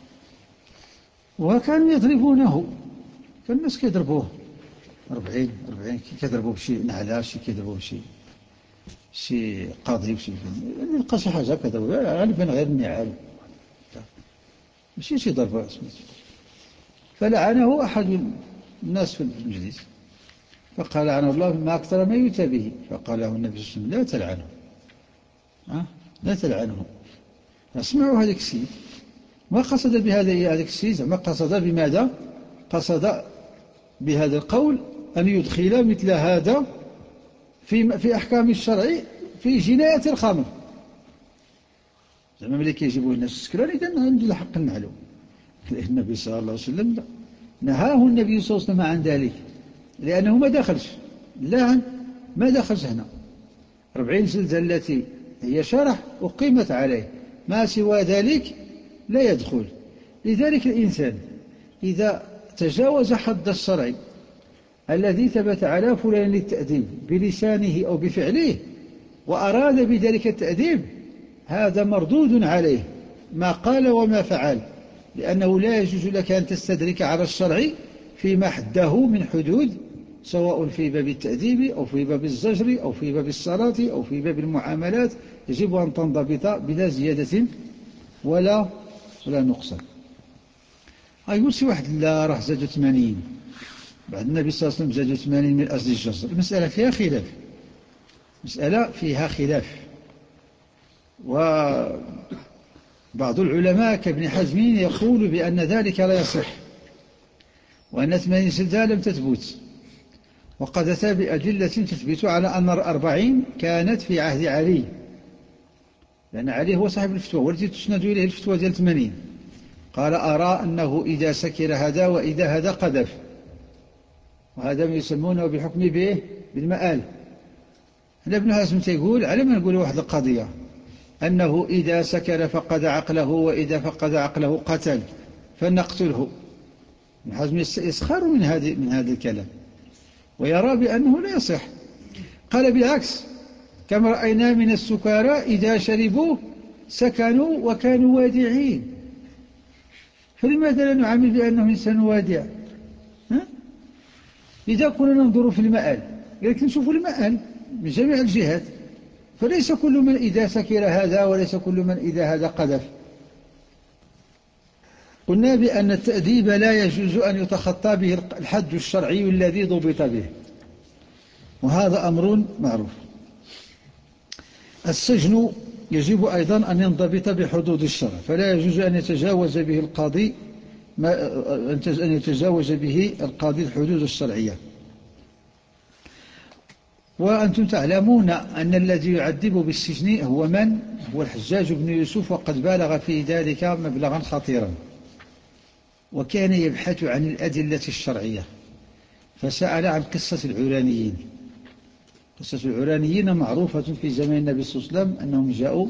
وكانوا يضربونه، كان الناس كيضربوه أربعين أربعين كي كيضربوه بشي نعلة، شي كيضربوه بشي شي قاضي بشي يعني يلقى شي حاجة كذا، غالبا غير النعال ماشي شي ضربة سميتو. فلعنه أحد الناس في المجلس فقال لعنه الله ما أكثر ما يؤتى به، فقال له النبي صلى الله عليه وسلم لا تلعنه، أه؟ لا تلعنه. اسمعوا هذا السيد ما قصد بهذا هذا السيد، ما قصد بماذا؟ قصد بهذا القول أن يدخل مثل هذا في في أحكام الشرع في جناية الخمر، زعما ملي كيجيبوا الناس السكران إذا عنده الحق نعلو. النبي صلى الله عليه وسلم نهاه النبي صلى الله عليه وسلم عن ذلك، لأنه ما دخلش لا ما دخلش هنا أربعين جلدة التي هي شرح أقيمت عليه، ما سوى ذلك لا يدخل. لذلك الإنسان إذا تجاوز حد الشرع الذي ثبت على فلان للتأديب بلسانه أو بفعله وأراد بذلك التأديب، هذا مردود عليه ما قال وما فعل، لأنه لا يجوز لك أن تستدرك على الشرع فيما حده من حدود، سواء في باب التأديب أو في باب الزجر أو في باب الصلاة أو في باب المعاملات، يجب أن تنضبط بلا زيادة ولا ولا نقصان. أيقول سي واحد لا راه زادوا ثمانين بعد النبي صلى الله عليه وسلم زادوا ثمانين من أجل الجزر، المسألة فيها خلاف، مسألة فيها خلاف. وبعض العلماء كابن حزم يقول بأن ذلك لا يصح، وأن ثمانين جلدة لم تثبت، وقد أتى بأدلة تثبت على أن الأربعين كانت في عهد علي، لأن علي هو صاحب الفتوى والتي تسند إليه الفتوى ديال ثمانين. قال أرى أنه إذا سكر هذا وإذا هذا قذف، وهذا ما يسمونه بحكم به بالمآل. هنا ابن حزم تيقول على ما نقول واحد القضية أنه إذا سكر فقد عقله وإذا فقد عقله قتل فنقتله. ابن حزم يسخر من هذا من هذا الكلام ويرى بأنه لا يصح. قال بالعكس كما رأينا من السكارى إذا شربوا سكنوا وكانوا وادعين، فلماذا لا نعامل بأنه إنسان وادع؟ إذا كنا ننظر في المآل لكن نشوف المآل من جميع الجهات، فليس كل من إذا سكر هذا وليس كل من إذا هذا قذف. قلنا بأن التأديب لا يجوز أن يتخطى به الحد الشرعي الذي ضبط به، وهذا أمر معروف. السجن يجب أيضا أن ينضبط بحدود الشرع، فلا يجوز أن يتجاوز به القاضي ما أن يتجاوز به القاضي الحدود الشرعية. وأنتم تعلمون أن الذي يعذب بالسجن هو من؟ هو الحجاج بن يوسف، وقد بالغ في ذلك مبلغا خطيرا، وكان يبحث عن الأدلة الشرعية، فسأل عن قصة العرانيين. قصة العرانيين معروفة في زمان النبي صلى الله عليه وسلم، أنهم جاءوا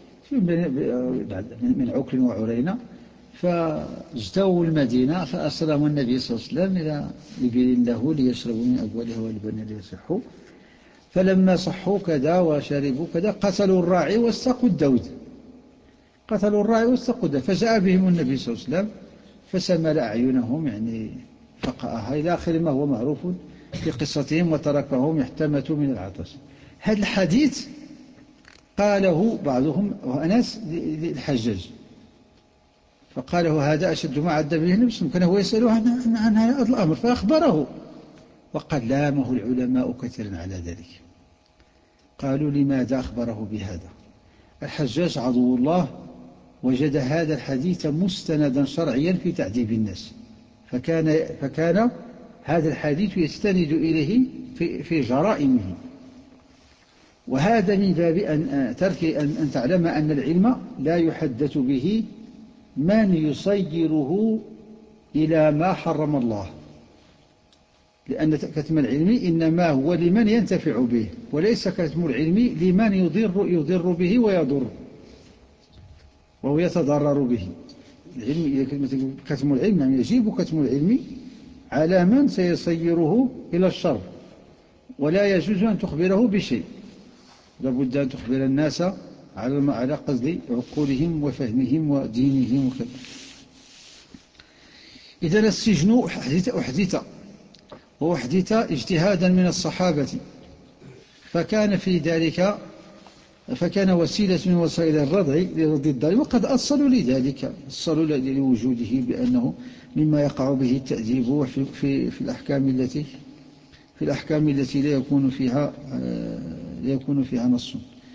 من عكر وعرينة فاجتووا المدينة، فأسلموا النبي صلى الله عليه وسلم إلى إبل له ليشربوا من أبوالها ولبنها ليصحوا، فلما صحوا كذا وشربوا كذا قتلوا الراعي واستقوا الدود، قتلوا الراعي واستقوا الدود، فجاء بهم النبي صلى الله عليه وسلم فسمل أعينهم، يعني فقأها إلى آخر ما هو معروف في قصتهم، وتركهم يحتمتوا من العطش. هذا الحديث قاله بعضهم وأناس للحجاج، فقاله هذا أشد ما عد به النبي، كان هو يسأله عن, عن, عن هذا الأمر فأخبره، وقد لامه العلماء كثيرا على ذلك. قالوا لماذا أخبره بهذا؟ الحجاج عدو الله وجد هذا الحديث مستندا شرعيا في تعذيب الناس، فكان, فكان هذا الحديث يستند إليه في, في جرائمه. وهذا من باب أن, ترك أن, أن تعلم أن العلم لا يحدث به من يصيره إلى ما حرم الله، لأن كتم العلم إنما هو لمن ينتفع به، وليس كتم العلم لمن يضر, يضر به ويضر وهو يتضرر به. العلم كتم العلم يعني يجب كتم العلم على من سيصيره إلى الشر، ولا يجوز أن تخبره بشيء، لابد أن تخبر الناس على على قصد عقولهم وفهمهم ودينهم وكذا. إذن السجن أحدث أحدث وأحدث اجتهادا من الصحابة، فكان في ذلك فكان وسيلة من وسائل الردع لرد الظالم، وقد أصلوا لذلك، أصلوا لوجوده بأنه مما يقع به التأديب في, في, في الأحكام التي في الأحكام التي لا يكون فيها لا يكون فيها نص.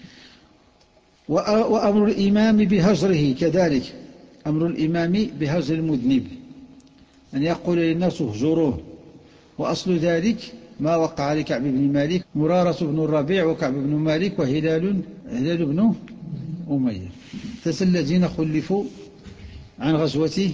وأمر الإمام بهجره كذلك، أمر الإمام بهجر المذنب، أن يقول للناس اهجروه. وأصل ذلك ما وقع لكعب بن مالك، مرارة بن الربيع وكعب بن مالك وهلال هلال بن أمية، الذين خلفوا عن غزوة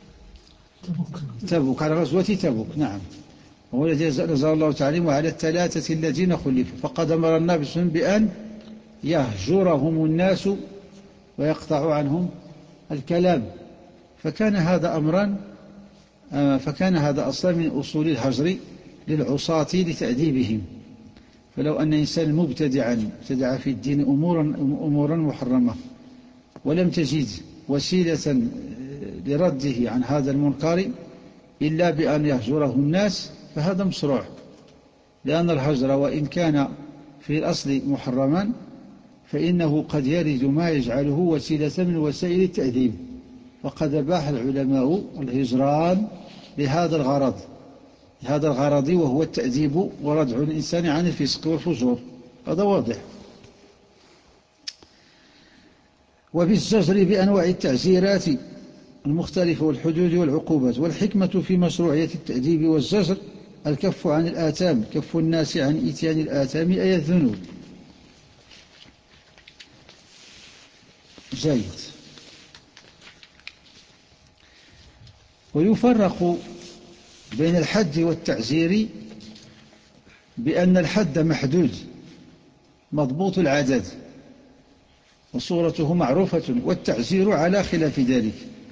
تبوك، على غزوة تبوك. نعم، هو الذي نزل الله تعالى وعلى الثلاثة الذين خلفوا، فقد أمر النبي صلى الله عليه وسلم بأن يهجرهم الناس ويقطع عنهم الكلام، فكان هذا أمرا فكان هذا أصلا من أصول الهجر للعصاة لتأديبهم. فلو أن إنسان مبتدعا ابتدع في الدين أمورا, أمورا محرمة ولم تجد وسيلة لرده عن هذا المنكر إلا بأن يهجره الناس، فهذا مشروع، لأن الهجر وإن كان في الأصل محرما فإنه قد يرد ما يجعله وسيلة من وسائل التأديب، وقد أباح العلماء الهجران لهذا الغرض هذا الغرض وهو التأديب وردع الإنسان عن الفسق والفجور، هذا واضح. وبالزجر بأنواع التعزيرات المختلفة والحدود والعقوبات. والحكمة في مشروعية التأديب والزجر الكف عن الآثام، كف الناس عن إتيان الآثام أي الذنوب. جيد. ويفرق بين الحد والتعزير بأن الحد محدود مضبوط العدد وصورته معروفة، والتعزير على خلاف ذلك.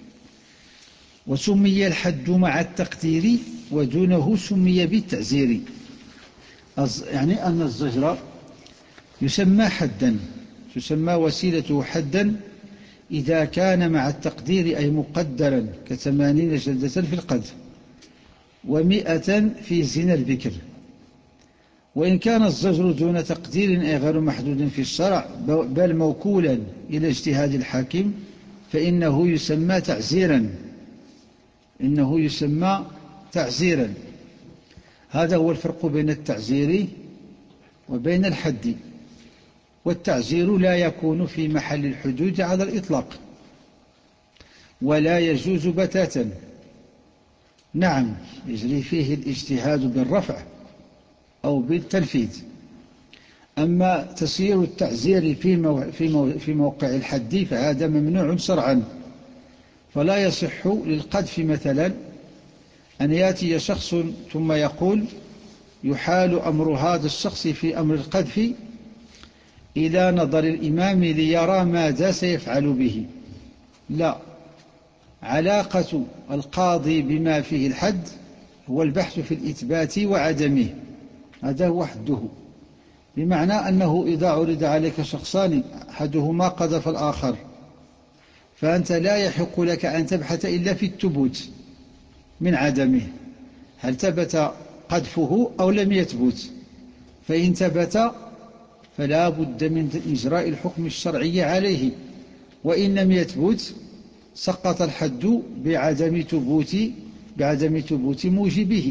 وسمي الحد مع التقدير ودونه سمي بالتعزير، يعني أن الزجر يسمى حدا، يسمى وسيلته حدا إذا كان مع التقدير أي مقدرا كثمانين جلدة في القذف ومئة في زنا البكر. وإن كان الزجر دون تقدير أي غير محدود في الشرع بل موكولا إلى اجتهاد الحاكم فإنه يسمى تعزيرا إنه يسمى تعزيرا. هذا هو الفرق بين التعزير وبين الحد. والتعزير لا يكون في محل الحدود على الإطلاق ولا يجوز بتاتا. نعم، يجري فيه الاجتهاد بالرفع أو بالتنفيذ. أما تسيير التعزير في, مو في, مو في موقع الحد فهذا ممنوع شرعا. فلا يصح للقذف مثلا أن يأتي شخص ثم يقول يحال أمر هذا الشخص في أمر القذف إلى نظر الإمام ليرى ماذا سيفعل به. لا، علاقة القاضي بما فيه الحد هو البحث في الإثبات وعدمه، هذا هو حده. بمعنى أنه إذا عرض عليك شخصان أحدهما قذف الآخر فأنت لا يحق لك أن تبحث إلا في الثبوت من عدمه، هل ثبت قذفه أو لم يثبت. فإن ثبت فلا بد من إجراء الحكم الشرعي عليه، وإن لم يثبت سقط الحد بعدم ثبوت بعدم ثبوت موجبه.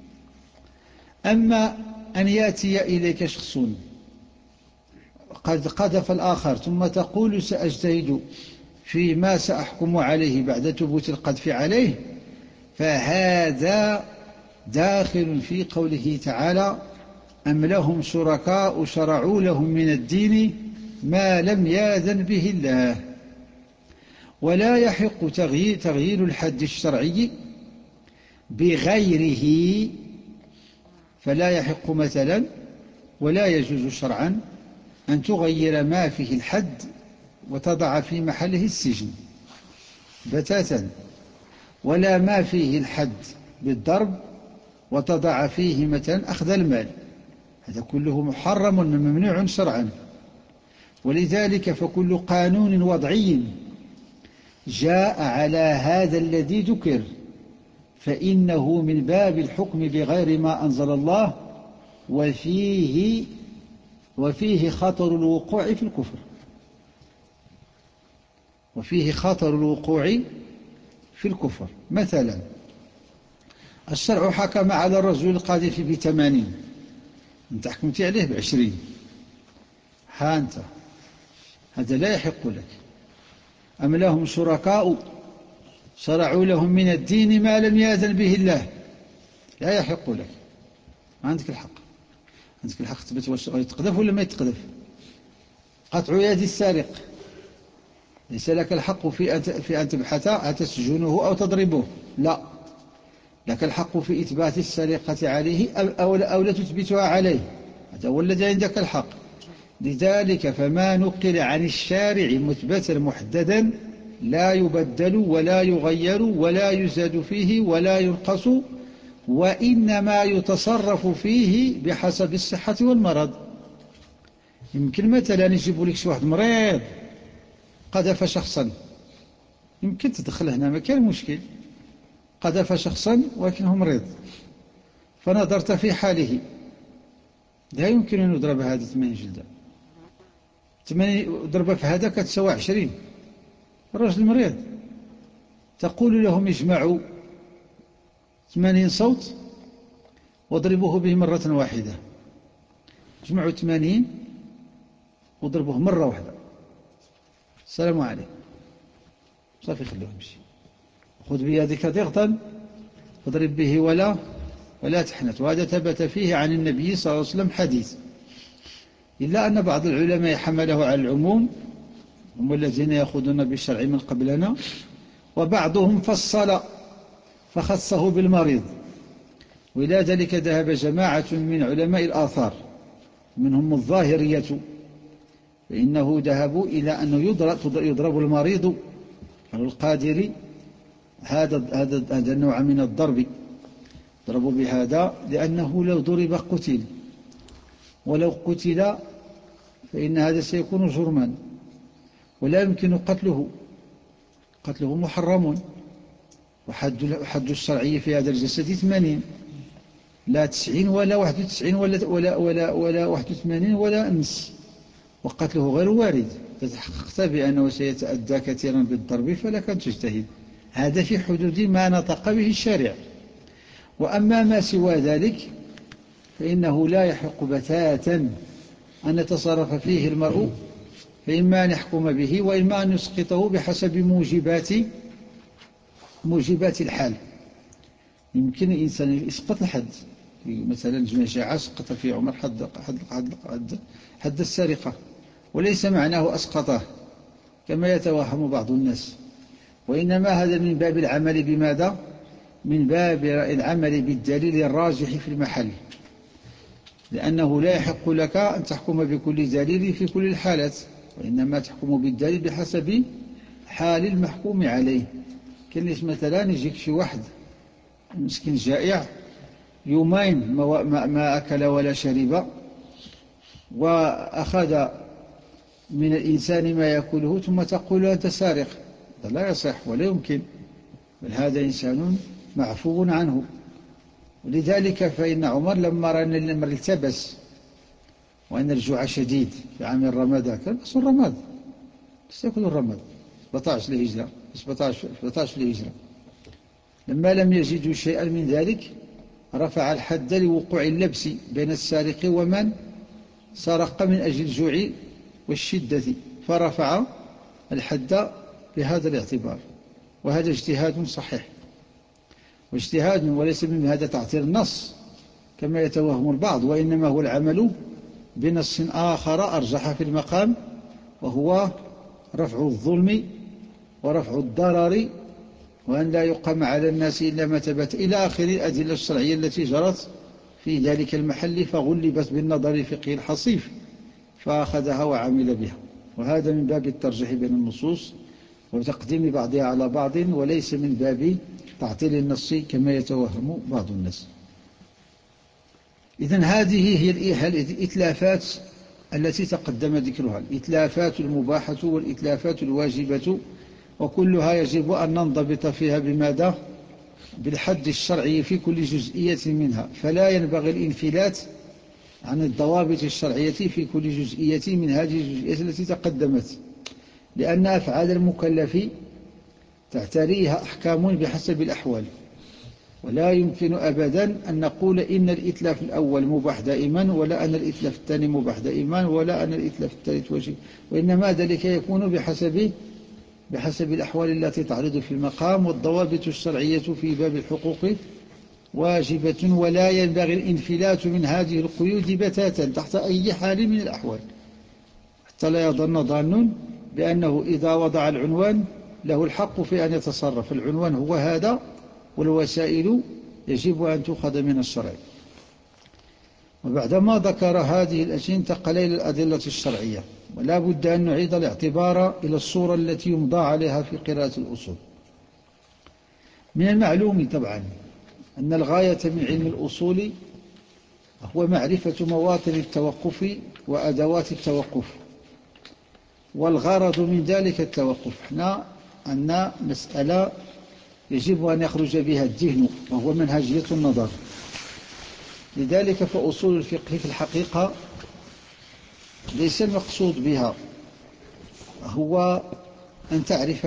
أما أن يأتي إليك شخص قد قذف الآخر ثم تقول سأجتهد فيما سأحكم عليه بعد ثبوت القذف عليه، فهذا داخل في قوله تعالى أم لهم شركاء شرعوا لهم من الدين ما لم يأذن به الله. ولا يحق تغيير, تغيير الحد الشرعي بغيره، فلا يحق مثلا ولا يجوز شرعا أن تغير ما فيه الحد وتضع في محله السجن بتاتا، ولا ما فيه الحد بالضرب وتضع فيه مثلا أخذ المال، هذا كله محرم ممنوع شرعا. ولذلك فكل قانون وضعي جاء على هذا الذي ذكر فإنه من باب الحكم بغير ما أنزل الله، وفيه وفيه خطر الوقوع في الكفر وفيه خطر الوقوع في الكفر. مثلا الشرع حكم على الرجل القاذف بثمانين، أنت حكمت عليه بعشرين، ها أنت هذا لا يحق لك. أم لهم شركاء شرعوا لهم من الدين ما لم يأذن به الله، لا يحق لك، ما عندك الحق. عندك الحق تثبت واش يتقذف ولا ما يتقذف. قطع يد السارق ليس لك الحق في في أن تبحث أتسجنه أو تضربه، لا، لك الحق في إثبات السرقة عليه أو أو لا تثبتها عليه، هذا هو الذي عندك الحق. لذلك فما نقل عن الشارع مثبتا محددا لا يبدل ولا يغير ولا يزاد فيه ولا ينقص، وإنما يتصرف فيه بحسب الصحة والمرض. يمكن مثلا يجيبوا لك شي واحد مريض قذف شخصا، يمكن تدخل هنا ما كان مشكل، قذف شخصا ولكنه مريض فنظرت في حاله لا يمكن أن يضرب هذا ثمانين جلدة، ثمانين ضربة في هذا كتسوى عشرين. الرجل مريض تقول لهم اجمعوا ثمانين صوت واضربوه به مرة واحدة، اجمعوا ثمانين واضربوه مرة واحدة، السلام عليكم، صافي خلوه يمشي. خذ بيدك ضغطا واضرب به ولا ولا تحنث. وهذا ثبت فيه عن النبي صلى الله عليه وسلم حديث، إلا أن بعض العلماء حمله على العموم، هم الذين يأخذون بالشرع من قبلنا، وبعضهم فصل فخصه بالمريض. وإلى ذلك ذهب جماعة من علماء الآثار منهم الظاهرية، فإنه ذهبوا إلى أنه يضرب, يضرب المريض على القادر هذا هذا هذا النوع من الضرب، ضربوا بهذا لأنه لو ضرب قتل، ولو قتل فإن هذا سيكون جرما ولا يمكن قتله، قتله محرم. وحد الشرعي في هذا الجسد ثمانين، لا تسعين ولا واحد وتسعين ولا, ولا, ولا, ولا واحد وثمانين ولا نص، وقتله غير وارد. تتحققت بأنه سيتأدى كثيرا بالضرب فلك أن تجتهد، هذا في حدود ما نطق به الشارع. وأما ما سوى ذلك فإنه لا يحق بتاتا أن يتصرف فيه المرء، فإما أن يحكم به وإما أن يسقطه بحسب موجبات موجبات الحال. يمكن الإنسان يسقط الحد، مثلا المجاعة سقط في عمر حد, حد, حد, حد, حد السرقة، وليس معناه أسقطه كما يتوهم بعض الناس، وإنما هذا من باب العمل بماذا؟ من باب العمل بالدليل الراجح في المحل، لأنه لا يحق لك أن تحكم بكل دليل في كل الحالات، وإنما تحكم بالدليل بحسب حال المحكوم عليه. كان مثلا يجيك شي واحد مسكين جائع يومين ما أكل ولا شرب، وأخذ من الإنسان ما يأكله ثم تقول أنت سارق، هذا لا يصح ولا يمكن، بل هذا إنسان معفو عنه. ولذلك فإن عمر لما رأى أن الأمر التبس وأن الجوع شديد في عام الرمادة، كان بس الرماد بس يأكل الرماد سبعة عشر لهجرة سبعة عشر لهجرة، لما لم يجدوا شيئا من ذلك رفع الحد لوقوع اللبس بين السارق ومن سرق من أجل الجوع والشدة، فرفع الحد بهذا الاعتبار، وهذا اجتهاد صحيح واجتهاد، وليس من هذا تعطيل النص كما يتوهم البعض، وإنما هو العمل بنص آخر أرجح في المقام، وهو رفع الظلم ورفع الضرر، وأن لا يقام على الناس إلا ما ثبت إلى آخر الأدلة الشرعية التي جرت في ذلك المحل، فغلبت بالنظر الفقهي الحصيف فأخذها وعمل بها. وهذا من باب الترجيح بين النصوص وتقديم بعضها على بعض، وليس من باب تعطيل النص كما يتوهم بعض الناس. إذن هذه هي الإتلافات التي تقدم ذكرها، الإتلافات المباحة والإتلافات الواجبة، وكلها يجب أن ننضبط فيها بماذا؟ بالحد الشرعي في كل جزئية منها، فلا ينبغي الانفلات عن الضوابط الشرعية في كل جزئية من هذه الجزئيات التي تقدمت، لأن أفعال المكلف تعتريها أحكام بحسب الأحوال، ولا يمكن أبدا أن نقول إن الإتلاف الأول مباح دائما، ولا أن الإتلاف الثاني مباح دائما، ولا أن الإتلاف الثالث واجب، وإنما ذلك يكون بحسب بحسب الأحوال التي تعرض في المقام. والضوابط الشرعية في باب الحقوق واجبة، ولا ينبغي الانفلات من هذه القيود بتاتا تحت أي حال من الأحوال، حتى لا يظن ظان بأنه إذا وضع العنوان له الحق في أن يتصرف. العنوان هو هذا، والوسائل يجب أن تؤخذ من الشرع. وبعدما ذكر هذه الأشياء انتقل إلى الأدلة الشرعية، ولا بد أن نعيد الاعتبار إلى الصورة التي يمضى عليها في قراءة الأصول. من المعلوم طبعا أن الغاية من علم الأصول هو معرفة مواطن التوقف وأدوات التوقف، والغرض من ذلك التوقف. احنا عندنا مسألة يجب أن يخرج بها الذهن، وهو منهجية النظر. لذلك فأصول الفقه في الحقيقة ليس المقصود بها هو أن تعرف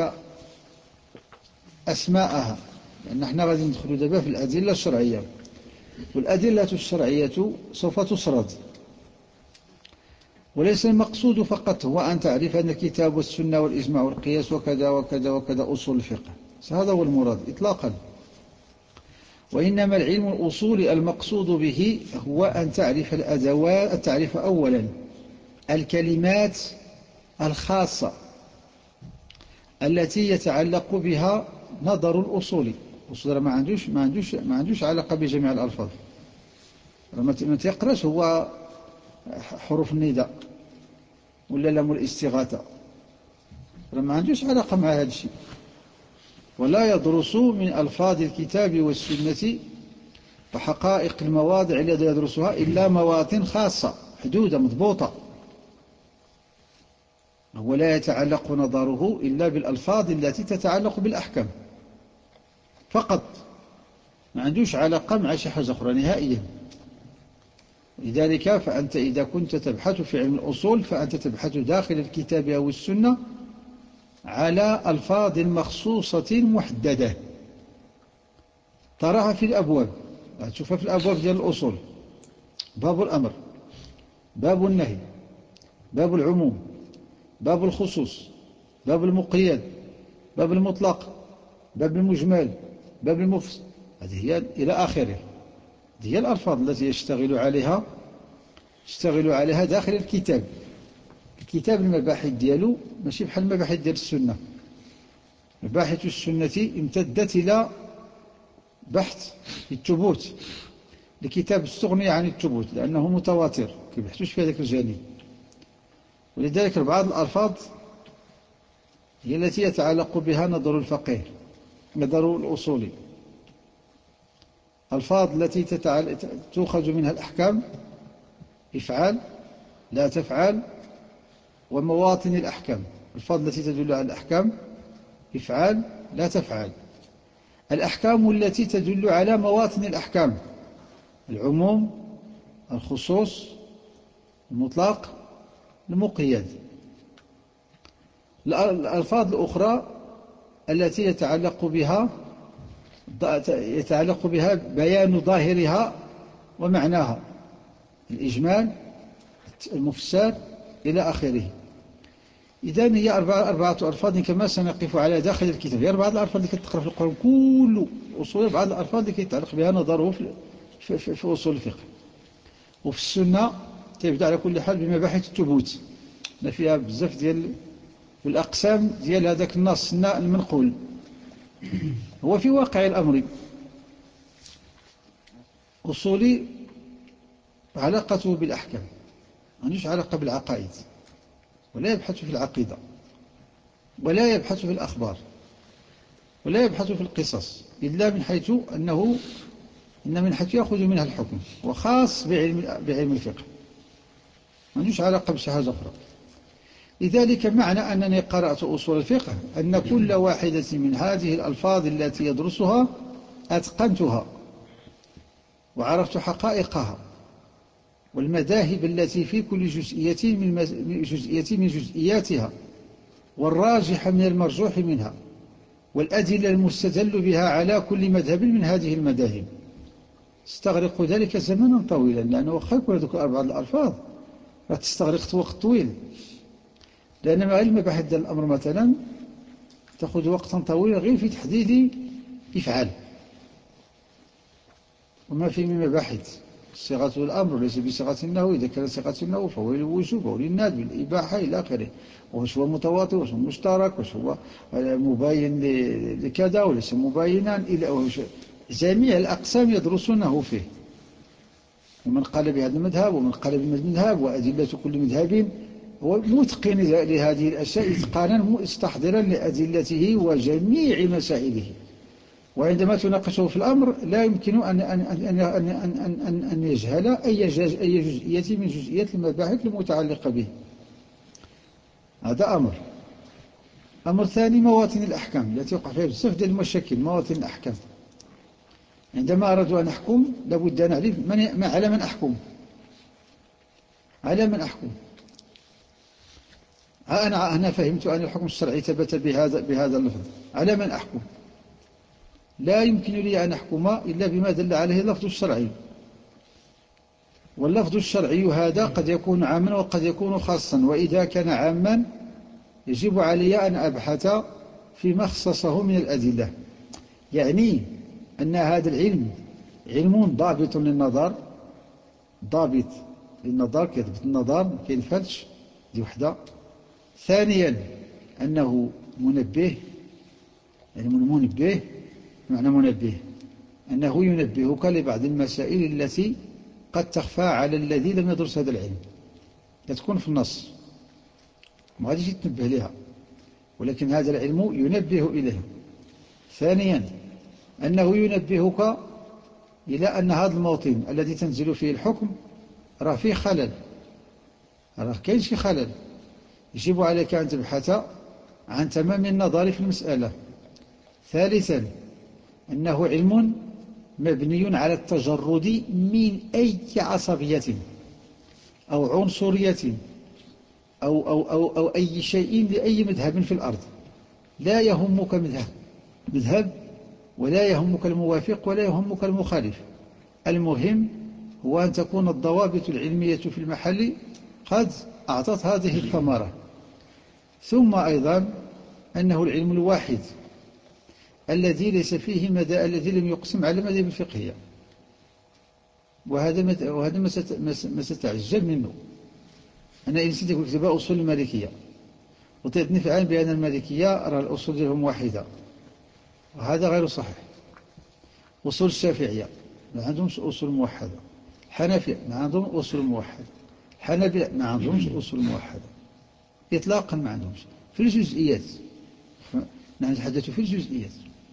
أسماءها، لأن احنا غادي ندخل دابا في الأدلة الشرعية، والأدلة الشرعية سوف تسرد، وليس المقصود فقط هو أن تعرف أن الكتاب والسنة والإجماع والقياس وكذا وكذا وكذا أصول الفقه، هذا هو المراد إطلاقا. وإنما العلم الأصولي المقصود به هو أن تعرف الأدوات، أن تعرف أولا الكلمات الخاصة التي يتعلق بها نظر الأصولي. الأصول ما عندوش ما عندوش ما عندوش علاقة بجميع الألفاظ، ما تيقراش هو حروف النداء ولا لام الاستغاثة، ما عندوش علاقة مع هذا الشيء. ولا يدرس من ألفاظ الكتاب والسنة وحقائق المواضع التي يدرسها إلا مواطن خاصة حدودة مضبوطة، هو لا يتعلق نظره إلا بالألفاظ التي تتعلق بالأحكام فقط، ما عندوش علاقة مع شيء حاجة أخرى نهائيا. لذلك فأنت إذا كنت تبحث في علم الأصول فأنت تبحث داخل الكتاب أو السنة على ألفاظ مخصوصة محددة تراها في الأبواب، تشوفها في الأبواب ديال الأصول، باب الأمر، باب النهي، باب العموم، باب الخصوص، باب المقيد، باب المطلق، باب المجمل، باب المفصل. هذه هي إلى آخره. هذه هي الألفاظ التي يشتغل عليها يشتغل عليها داخل الكتاب. الكتاب المباحث ديالو ماشي بحال المباحث ديال السنة. مباحث السنة امتدت إلى بحث في الثبوت. الكتاب استغني عن الثبوت لأنه متواتر، كيبحثوش في هذاك الجانب. ولذلك بعض الألفاظ هي التي يتعلق بها نظر الفقيه، نظر الأصولي. الألفاظ التي تتعلق تؤخذ منها الأحكام: افعل، لا تفعل، ومواطن الأحكام. الألفاظ التي تدل على الأحكام: افعل، لا تفعل. الأحكام التي تدل على مواطن الأحكام: العموم، الخصوص، المطلق، المقيد. الألفاظ الأخرى التي يتعلق بها يتعلق بها بيان ظاهرها ومعناها: الإجمال، المفسر، إلى آخره. إذن هي أربعة, أربعة ألفاظ كما سنقف على داخل الكتاب. هي أربعة الألفاظ اللي كتقرأ في القرآن كله أصول، بعض الألفاظ اللي كيتعلق بها نظره في, في, في, في أصول الفقه. وفي السنة تبدأ على كل حال بمباحث الثبوت، ما فيها بزاف ديال الأقسام ديال هذاك النص المنقول. هو في واقع الأمر أصولي علاقته بالأحكام، ما عندوش علاقة بالعقائد، ولا يبحث في العقيدة، ولا يبحث في الأخبار، ولا يبحث في القصص، إلا من حيث أنه إن من حيث يأخذ منها الحكم، وخاص بعلم, بعلم الفقه، ما عندوش علاقة بشيء حاجة أخرى. لذلك معنى أنني قرأت أصول الفقه أن كل واحدة من هذه الألفاظ التي يدرسها أتقنتها وعرفت حقائقها والمذاهب التي في كل جزئية من, جزئية من جزئياتها، والراجح من المرجوح منها، والأدلة المستدل بها على كل مذهب من هذه المذاهب. استغرق ذلك زمنا طويلا، لأنه خلق هذوك أربعة الألفاظ تستغرق وقت طويل، لأن مع المباحث ديال الأمر مثلا تأخذ وقتا طويلا غير في تحديد افعل، وما في من مباحث. صيغة الأمر ليس بصيغة النهو، إذا كان صيغة النهو فهو للوجوب أو للندب بالإباحة إلى آخره. واش هو متواطئ، واش هو مشترك، واش هو مباين لكذا وليس مباينا، إلى جميع الأقسام يدرسونه فيه. ومن قال بهذا المذهب ومن قال بهذا المذهب وأدلة كل مذهب، هو متقن لهذه الأشياء إتقانا مستحضرا لأدلته وجميع مسائله. وعندما تناقشه في الأمر لا يمكن أن, أن, أن, أن, أن, أن, أن يجهل أي جزئية من جزئيات المباحث المتعلقة به. هذا أمر. أمر ثاني: مواطن الأحكام التي يقع فيها بزاف ديال المشاكل. مواطن الأحكام، عندما أردت أن أحكم لابد أن أعرف من على من أحكم، على من أحكم. أنا أنا فهمت أن الحكم الشرعي ثبت بهذا بهذا اللفظ، على من أحكم؟ لا يمكن لي أن أحكم إلا بما دل عليه اللفظ الشرعي، واللفظ الشرعي هذا قد يكون عاما وقد يكون خاصا. وإذا كان عاما يجب علي أن أبحث فيما اختصه من الأدلة، يعني أن هذا العلم علم ضابط للنظر، ضابط للنظر كيضبط النظر ما كينفلش، دي وحدة. ثانيا أنه منبه، علم منبه. معنى منبه أنه ينبهك لبعض المسائل التي قد تخفى على الذي لم يدرس هذا العلم، لا تكون في النص ما غاديش يتنبه لها، ولكن هذا العلم ينبه إليها. ثانيا أنه ينبهك إلى أن هذا الموطن الذي تنزل فيه الحكم راه فيه خلل، راه كاين شي خلل، يجب عليك أن تبحث عن تمام النظر في المسألة. ثالثا أنه علم مبني على التجرد من أي عصبية أو عنصرية أو, أو, أو, أو أي شيء لأي مذهب في الأرض. لا يهمك مذهب مذهب ولا يهمك الموافق ولا يهمك المخالف، المهم هو أن تكون الضوابط العلمية في المحل قد أعطت هذه الثمرة. ثم أيضا أنه العلم الواحد الذي ليس فيه مدى، الذي لم يقسم على المذاهب الفقهية، وهذا وهذا ما ستعجب منه. أنا إن نسيت كتب أصول المالكية وطيتني في العالم بأن المالكية أرى الأصول ديالهم واحدة، وهذا غير صحيح. أصول الشافعية ما عندهمش أصول موحدة، الحنفية ما عندهم أصول موحدة، الحنابلة ما عندهمش أصول موحدة إطلاقا، ما عندهمش في الجزئيات. نحن نتحدث في الجزئيات.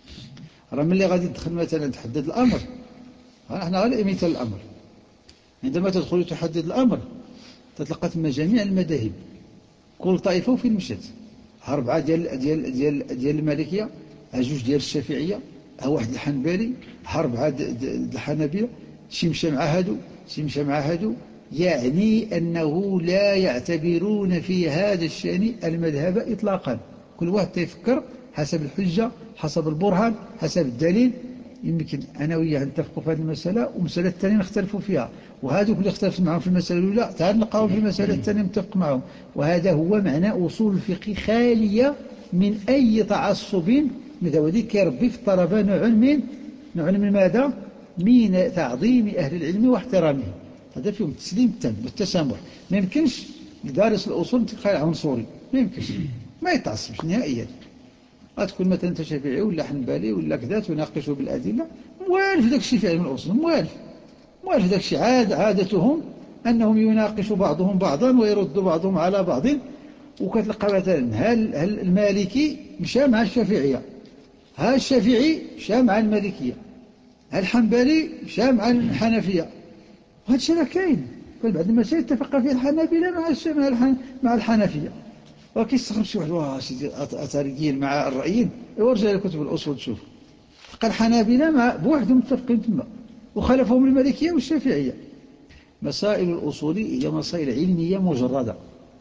راه ملي غادي تدخل مثلا تحدد الأمر، نحن غير مثال الأمر، عندما تدخل تحدد الأمر تتلقى ثم جميع المذاهب، كل طائفة وفين مشات. ها أربعة ديال ديال ديال ديال المالكية، ها جوج ديال الشافعية، ها واحد الحنبلي، ها أربعة ديال الحنابلة، شي مشى مع هادو شي مشى مع هادو. يعني أنه لا يعتبرون في هذا الشأن المذهب إطلاقا، كل واحد تفكر حسب الحجة، حسب البرهان، حسب الدليل. يمكن أنا وياه نتفقوا في هذه المسألة ومسألة الثانية نختلفوا فيها، وهذوك اللي اختلفت معهم في المسألة الأولى تعال نلقاهم في المسألة الثانية متفق معهم. وهذا هو معنى أصول الفقه، خالية من أي تعصب مثل ذلك، كيربي في الطلبة نوع من نوع من ماذا؟ من تعظيم أهل العلم واحترامهم. هذا فيهم التسليم التام والتسامح. ما يمكنش لدارس الأصول تلقى عنصري، ما يمكنش، ما يتعصبش نهائيا. غتكون مثلا انت شافعي ولا حنبلي ولا كذا تناقشه بالادله، موالف داك الشيء في علم الاصول، موالف موالف داك الشيء. عاد عادتهم انهم يناقشوا بعضهم بعضا ويرد بعضهم على بعض. وكتلقى مثلا هل هل المالكي مشى مع الشافعيه، ها الشافعي مشى مع المالكيه، ها الحنبلي مشى مع الحنفيه. وهذا الشيء راه كاين. بعد المسائل اتفق فيه الحنابلة مع مع الحنفيه. وكيستغرب شي واحد، واه سيدي أتاريين مع الرأيين، ورجع لكتب الأصول تشوف تلقى الحنابلة مع بوحدهم متفقين تما، وخالفهم المالكية والشافعية. مسائل الأصول هي مسائل علمية مجردة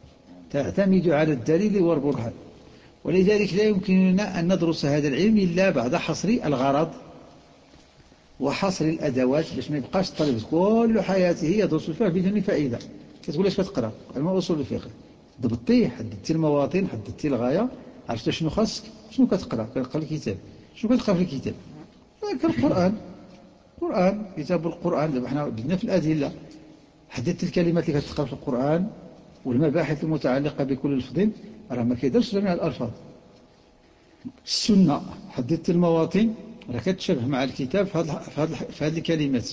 تعتمد على الدليل والبرهان، ولذلك لا يمكننا أن ندرس هذا العلم إلا بعد حصر الغرض وحصر الأدوات، باش ما يبقاش الطالب كل حياته يدرس الفقه بدون فائدة. كتقول اش كتقرا؟ علم أصول الفقه، ضبطتي، حددتي المواطن، حددتي الغاية، عرفت شنو خاصك، شنو كتقرا؟ كتقرا الكتاب، شنو كتقرا في الكتاب؟ كالقرآن، القرآن كتاب القرآن. دابا حنا بدنا في الأدلة، حددت الكلمات اللي كتقرا في القرآن والمباحث المتعلقة بكل لفظ، راه ما كيديرش جميع الألفاظ. السنة حددت المواطن، راه كتشبه مع الكتاب في هذه في هذه الكلمات.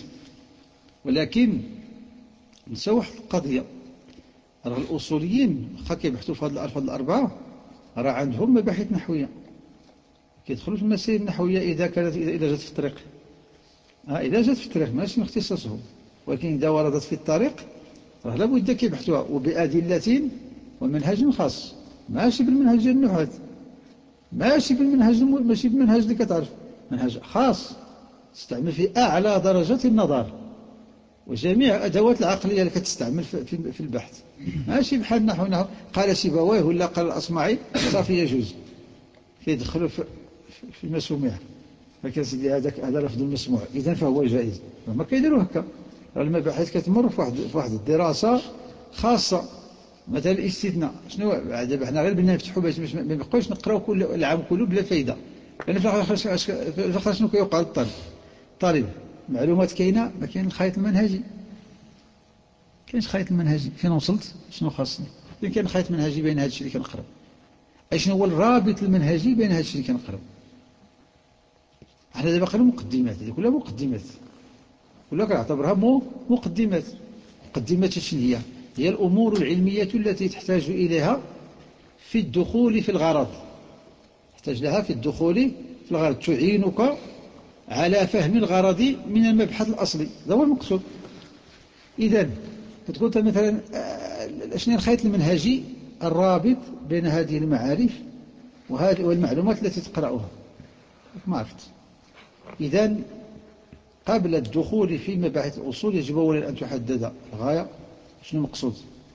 ولكن نسى واحد القضية، راه الأصوليين واخا كيبحثوا في هذه الألفاظ الأربعة راه عندهم مباحث نحوية، كيدخلوا في المسائل النحوية إذا كانت إذا جات في الطريق. ها إذا جات في الطريق ماشي من اختصاصهم، ولكن إذا وردت في الطريق راه لابد كيبحثوها وبأدلة ومنهج خاص، ماشي بالمنهج ديال النحاة، ماشي بالمنهج ماشي بالمنهج اللي كتعرف، منهج خاص تستعمل في أعلى درجة النظر وجميع أدوات العقلية اللي كتستعمل في البحث، ماشي بحال نحو نحو قال سيبويه ولا قال الأصمعي صافي يجوز كيدخلوا في في المسموع. فكان سيدي هذاك هذا لفظ المسموع إذن فهو جائز، ما كيديروا هكا. المباحث كتمر في واحد في واحد الدراسة خاصة. مثلا الاستثناء شنو دابا حنا غير بدنا نفتحوا باش ما نبقاوش نقراو كل العام كله بلا فايدة. لأن في الآخر شنو كيوقع للطالب؟ الطالب معلومات كاينة، ما كاين الخيط المنهجي، كاينش خيط المنهجي فين وصلت شنو خاصني، فين كاين خيط منهجي بين هذا الشيء اللي كنقرا، اي شنو هو الرابط المنهجي بين هذا الشيء اللي كنقرا. احنا دابا قالوا مقدمات، هذه كلها مقدمات، كلها كنعتبرها مو مقدمات. مقدمات شنو هي؟ هي الامور العلميه التي تحتاج اليها في الدخول في الغرض، تحتاج لها في الدخول في الغرض، تعينك على فهم الغرض من المبحث الاصلي، هذا هو المقصود. اذا كتقول مثلا شنو الخيط المنهجي الرابط بين هذه المعارف وهذه والمعلومات التي تقرأها، ما عرفت. إذا قبل الدخول في مباحث الأصول يجب أولا أن تحدد الغاية، شنو المقصود،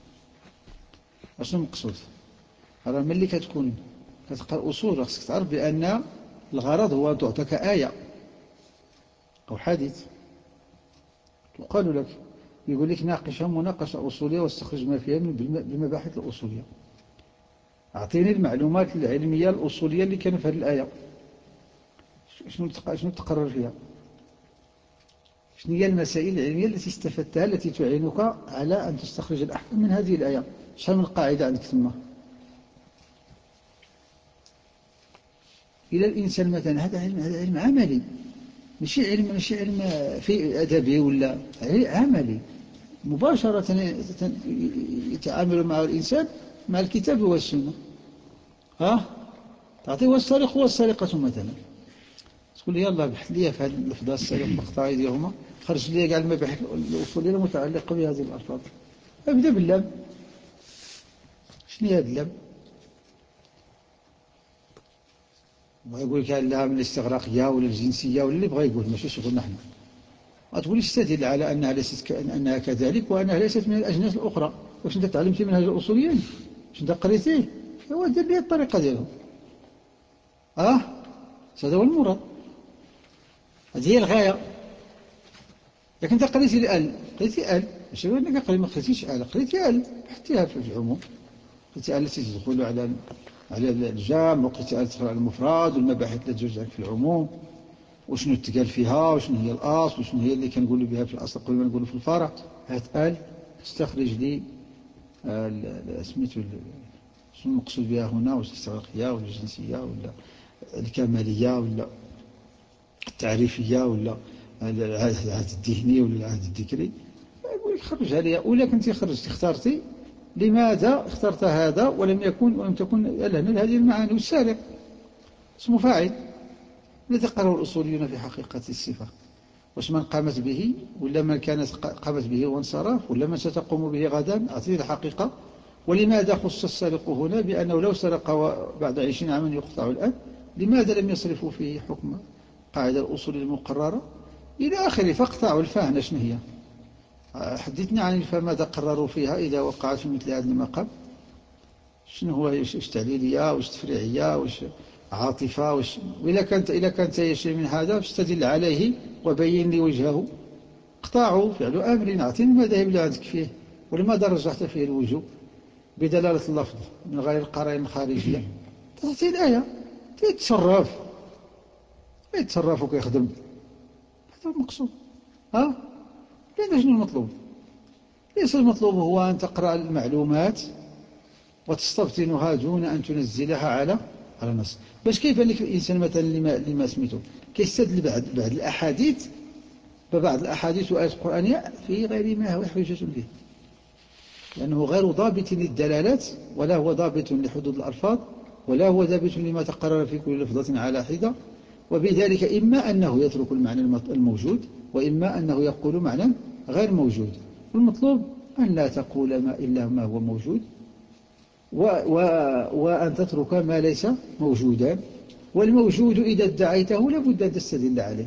شنو المقصود. راه ملي كتكون كتقرأ أصول خصك تعرف بأن الغرض هو أن تعطيك آية أو حديث، وقالوا لك يقول لك ناقشها مناقشة أصولية واستخرج ما فيها من بالمباحث الأصولية. أعطيني المعلومات العلمية الأصولية اللي كانوا في هذه الآية، شنو شنو تقرر فيها؟ شنو هي المسائل العلمية التي استفدتها التي تعينك على أن تستخرج الأحكام من هذه الآية؟ شحال من قاعدة عندك ثم؟ إلى الإنسان مثلا هذا علم، هذا علم عملي، ماشي علم ماشي علم في أدبي ولا عملي، مباشرة يتعامل مع الإنسان مع الكتاب والسنة. ها تعطيه والسارق والسارقة مثلا، تقول لي يلا بحث لي في هذه اللفظة السارق مقطع أيديهما، خرج لي كاع المباحث الأصولية المتعلقة بهذه الألفاظ. أبدأ باللام. شنو هي هذا اللام؟ ويقول لك لها من الاستغراقية ولا الجنسية ولا اللي بغى يقول، ماشي شغلنا نحن. أتقول استدل على أنها ليست أنها كذلك وأنها ليست من الأجناس الأخرى. واش أنت تعلمتي منهج الأصوليين؟ واش أنت قريتيه؟ هو دير لي الطريقة ديالهم. أه هذا هو المراد، هذه هي الغاية. لكن أنت قريتي الآل، قريتي آل، ماشي هو أنك قريت ما قريتيش آل، قريتي آل حطيها في العموم، قريتي آل التي تدخل على على الجامع، وقريتي آل تدخل على المفرد والمباحث التي تجوز في العموم، وشنو تقال فيها، وشنو هي الأصل، وشنو هي اللي كنقولوا بها في الأصل قبل ما نقولوا في الفرع. هات آل تستخرج لي سميتو شنو المقصود بها هنا، واش الاستغراقية ولا الجنسية ولا الكمالية ولا التعريفية ولا العهد الذهني ولا العهد الذكري. يقول لك خرج عليها. ولا كنتي خرجتي اخترتي لماذا اخترت هذا ولم يكن ولم تكن لهنا هذه المعاني. والسارق اسمه فاعل الذي قرره الأصوليون في حقيقة الصفة، واش من قامت به ولا من كانت قامت به وانصرف ولا من ستقوم به غدا. أعطيني الحقيقة. ولماذا خص السارق هنا بأنه لو سرق بعد عشرين عاما يقطع الآن؟ لماذا لم يصرفوا فيه حكم قاعدة الأصول المقررة إلى آخره؟ فاقطعوا الفاهنة شنو هي؟ حدثني عن الفا ماذا قرروا فيها إذا وقعت في مثل هذا المقام. شنو هو؟ واش تعليلية، واش تفريعية، واش عاطفة، واش وإذا كانت إذا كانت شيء من هذا فاستدل عليه وبين لي وجهه. اقطعوا فعل أمر. أعطيني المذاهب اللي عندك فيه، ولماذا رجحت فيه الوجوب بدلالة اللفظ من غير القرائن الخارجية. تعطي الآية تتصرف، يتصرف ويخدم، هذا هو المقصود. ها لأن شنو المطلوب؟ ليس المطلوب هو أن تقرأ المعلومات وتستبطنها دون أن تنزلها على على نص. باش كيف لك الإنسان مثلا لما, لما سميته كيستدل بعد بعد الأحاديث ببعض الأحاديث وآيات القرآنية في غير ما هو حجة فيه، لأنه غير ضابط للدلالات ولا هو ضابط لحدود الألفاظ ولا هو ضابط لما تقرر في كل لفظة على حدة. وبذلك إما أنه يترك المعنى الموجود وإما أنه يقول معنى غير موجود. والمطلوب أن لا تقول ما إلا ما هو موجود و و وأن تترك ما ليس موجودا. والموجود إذا ادعيته لابد أن تستدل عليه.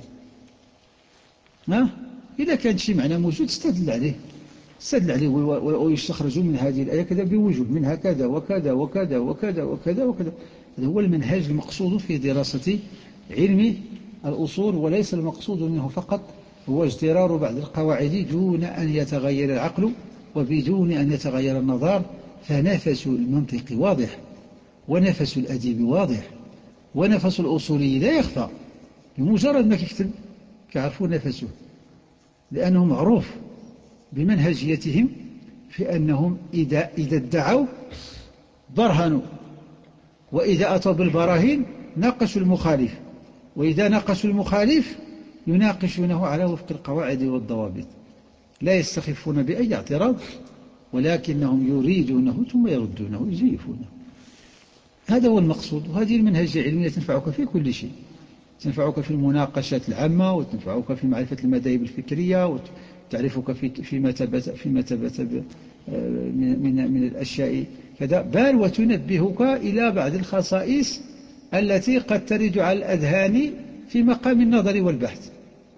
ها؟ إذا كان شيء معنى موجود استدل عليه، استدل عليه ويستخرج من هذه الآية كذا بوجود منها كذا وكذا وكذا وكذا وكذا وكذا. هذا هو المنهج المقصود في دراسة علم الأصول، وليس المقصود منه فقط هو اجترار بعض القواعد دون أن يتغير العقل وبدون أن يتغير النظر. فنفس المنطق واضح ونفس الأديب واضح ونفس الأصولي لا يخفى. بمجرد ما يكتب كيعرفوا نفسه، لأنه معروف بمنهجيتهم في أنهم إذا, إذا ادعوا برهنوا، وإذا أتوا بالبراهين ناقشوا المخالف، وإذا ناقشوا المخالف يناقشونه على وفق القواعد والضوابط، لا يستخفون بأي اعتراض ولكنهم يريدونه ثم يردونه يزيفونه. هذا هو المقصود. وهذه المنهجية العلمية تنفعك في كل شيء، تنفعك في المناقشات العامة وتنفعك في معرفة المذاهب الفكرية وتعرفك في فيما ثبت فيما ثبت من من من الأشياء كذا، بل وتنبهك إلى بعض الخصائص التي قد ترد على الأذهان في مقام النظر والبحث.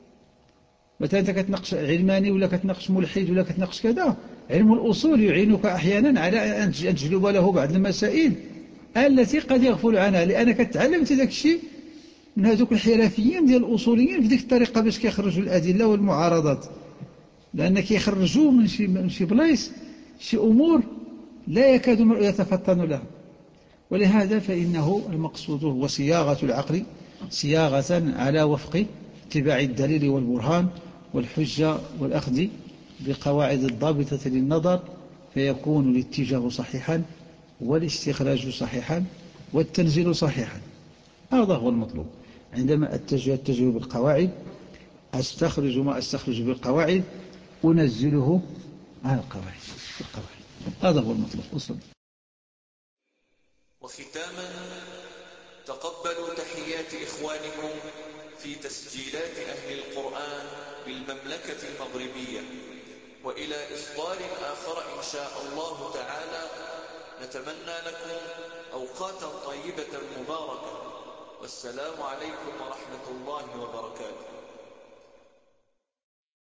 مثلا أنت كتناقش علماني ولا كتناقش ملحد ولا كتناقش كذا، علم الأصول يعينك أحيانا على أن تجلب له بعض المسائل التي قد يغفل عنها، لأنك تعلمت ذاك الشيء من هذوك الحرفيين ديال الأصوليين بديك الطريقة باش كيخرجوا الأدلة والمعارضات. لأن كيخرجوا من شي من شي بلايص شي أمور لا يكاد المرء يتفطن لها. ولهذا فإنه المقصود هو صياغة العقل صياغة على وفق اتباع الدليل والبرهان والحجة والأخذ بقواعد الضابطة للنظر، فيكون الاتجاه صحيحا والاستخراج صحيحا والتنزيل صحيحا. هذا هو المطلوب. عندما أتجه أتجه بالقواعد، أستخرج ما أستخرج بالقواعد، أنزله على القواعد بالقواعد. هذا هو المطلوب أصلا. وختاما، تقبلوا تحيات إخوانكم في تسجيلات أهل القرآن بالمملكة المغربية، وإلى إصدار آخر إن شاء الله تعالى. نتمنى لكم أوقاتا طيبة مباركة، والسلام عليكم ورحمة الله وبركاته.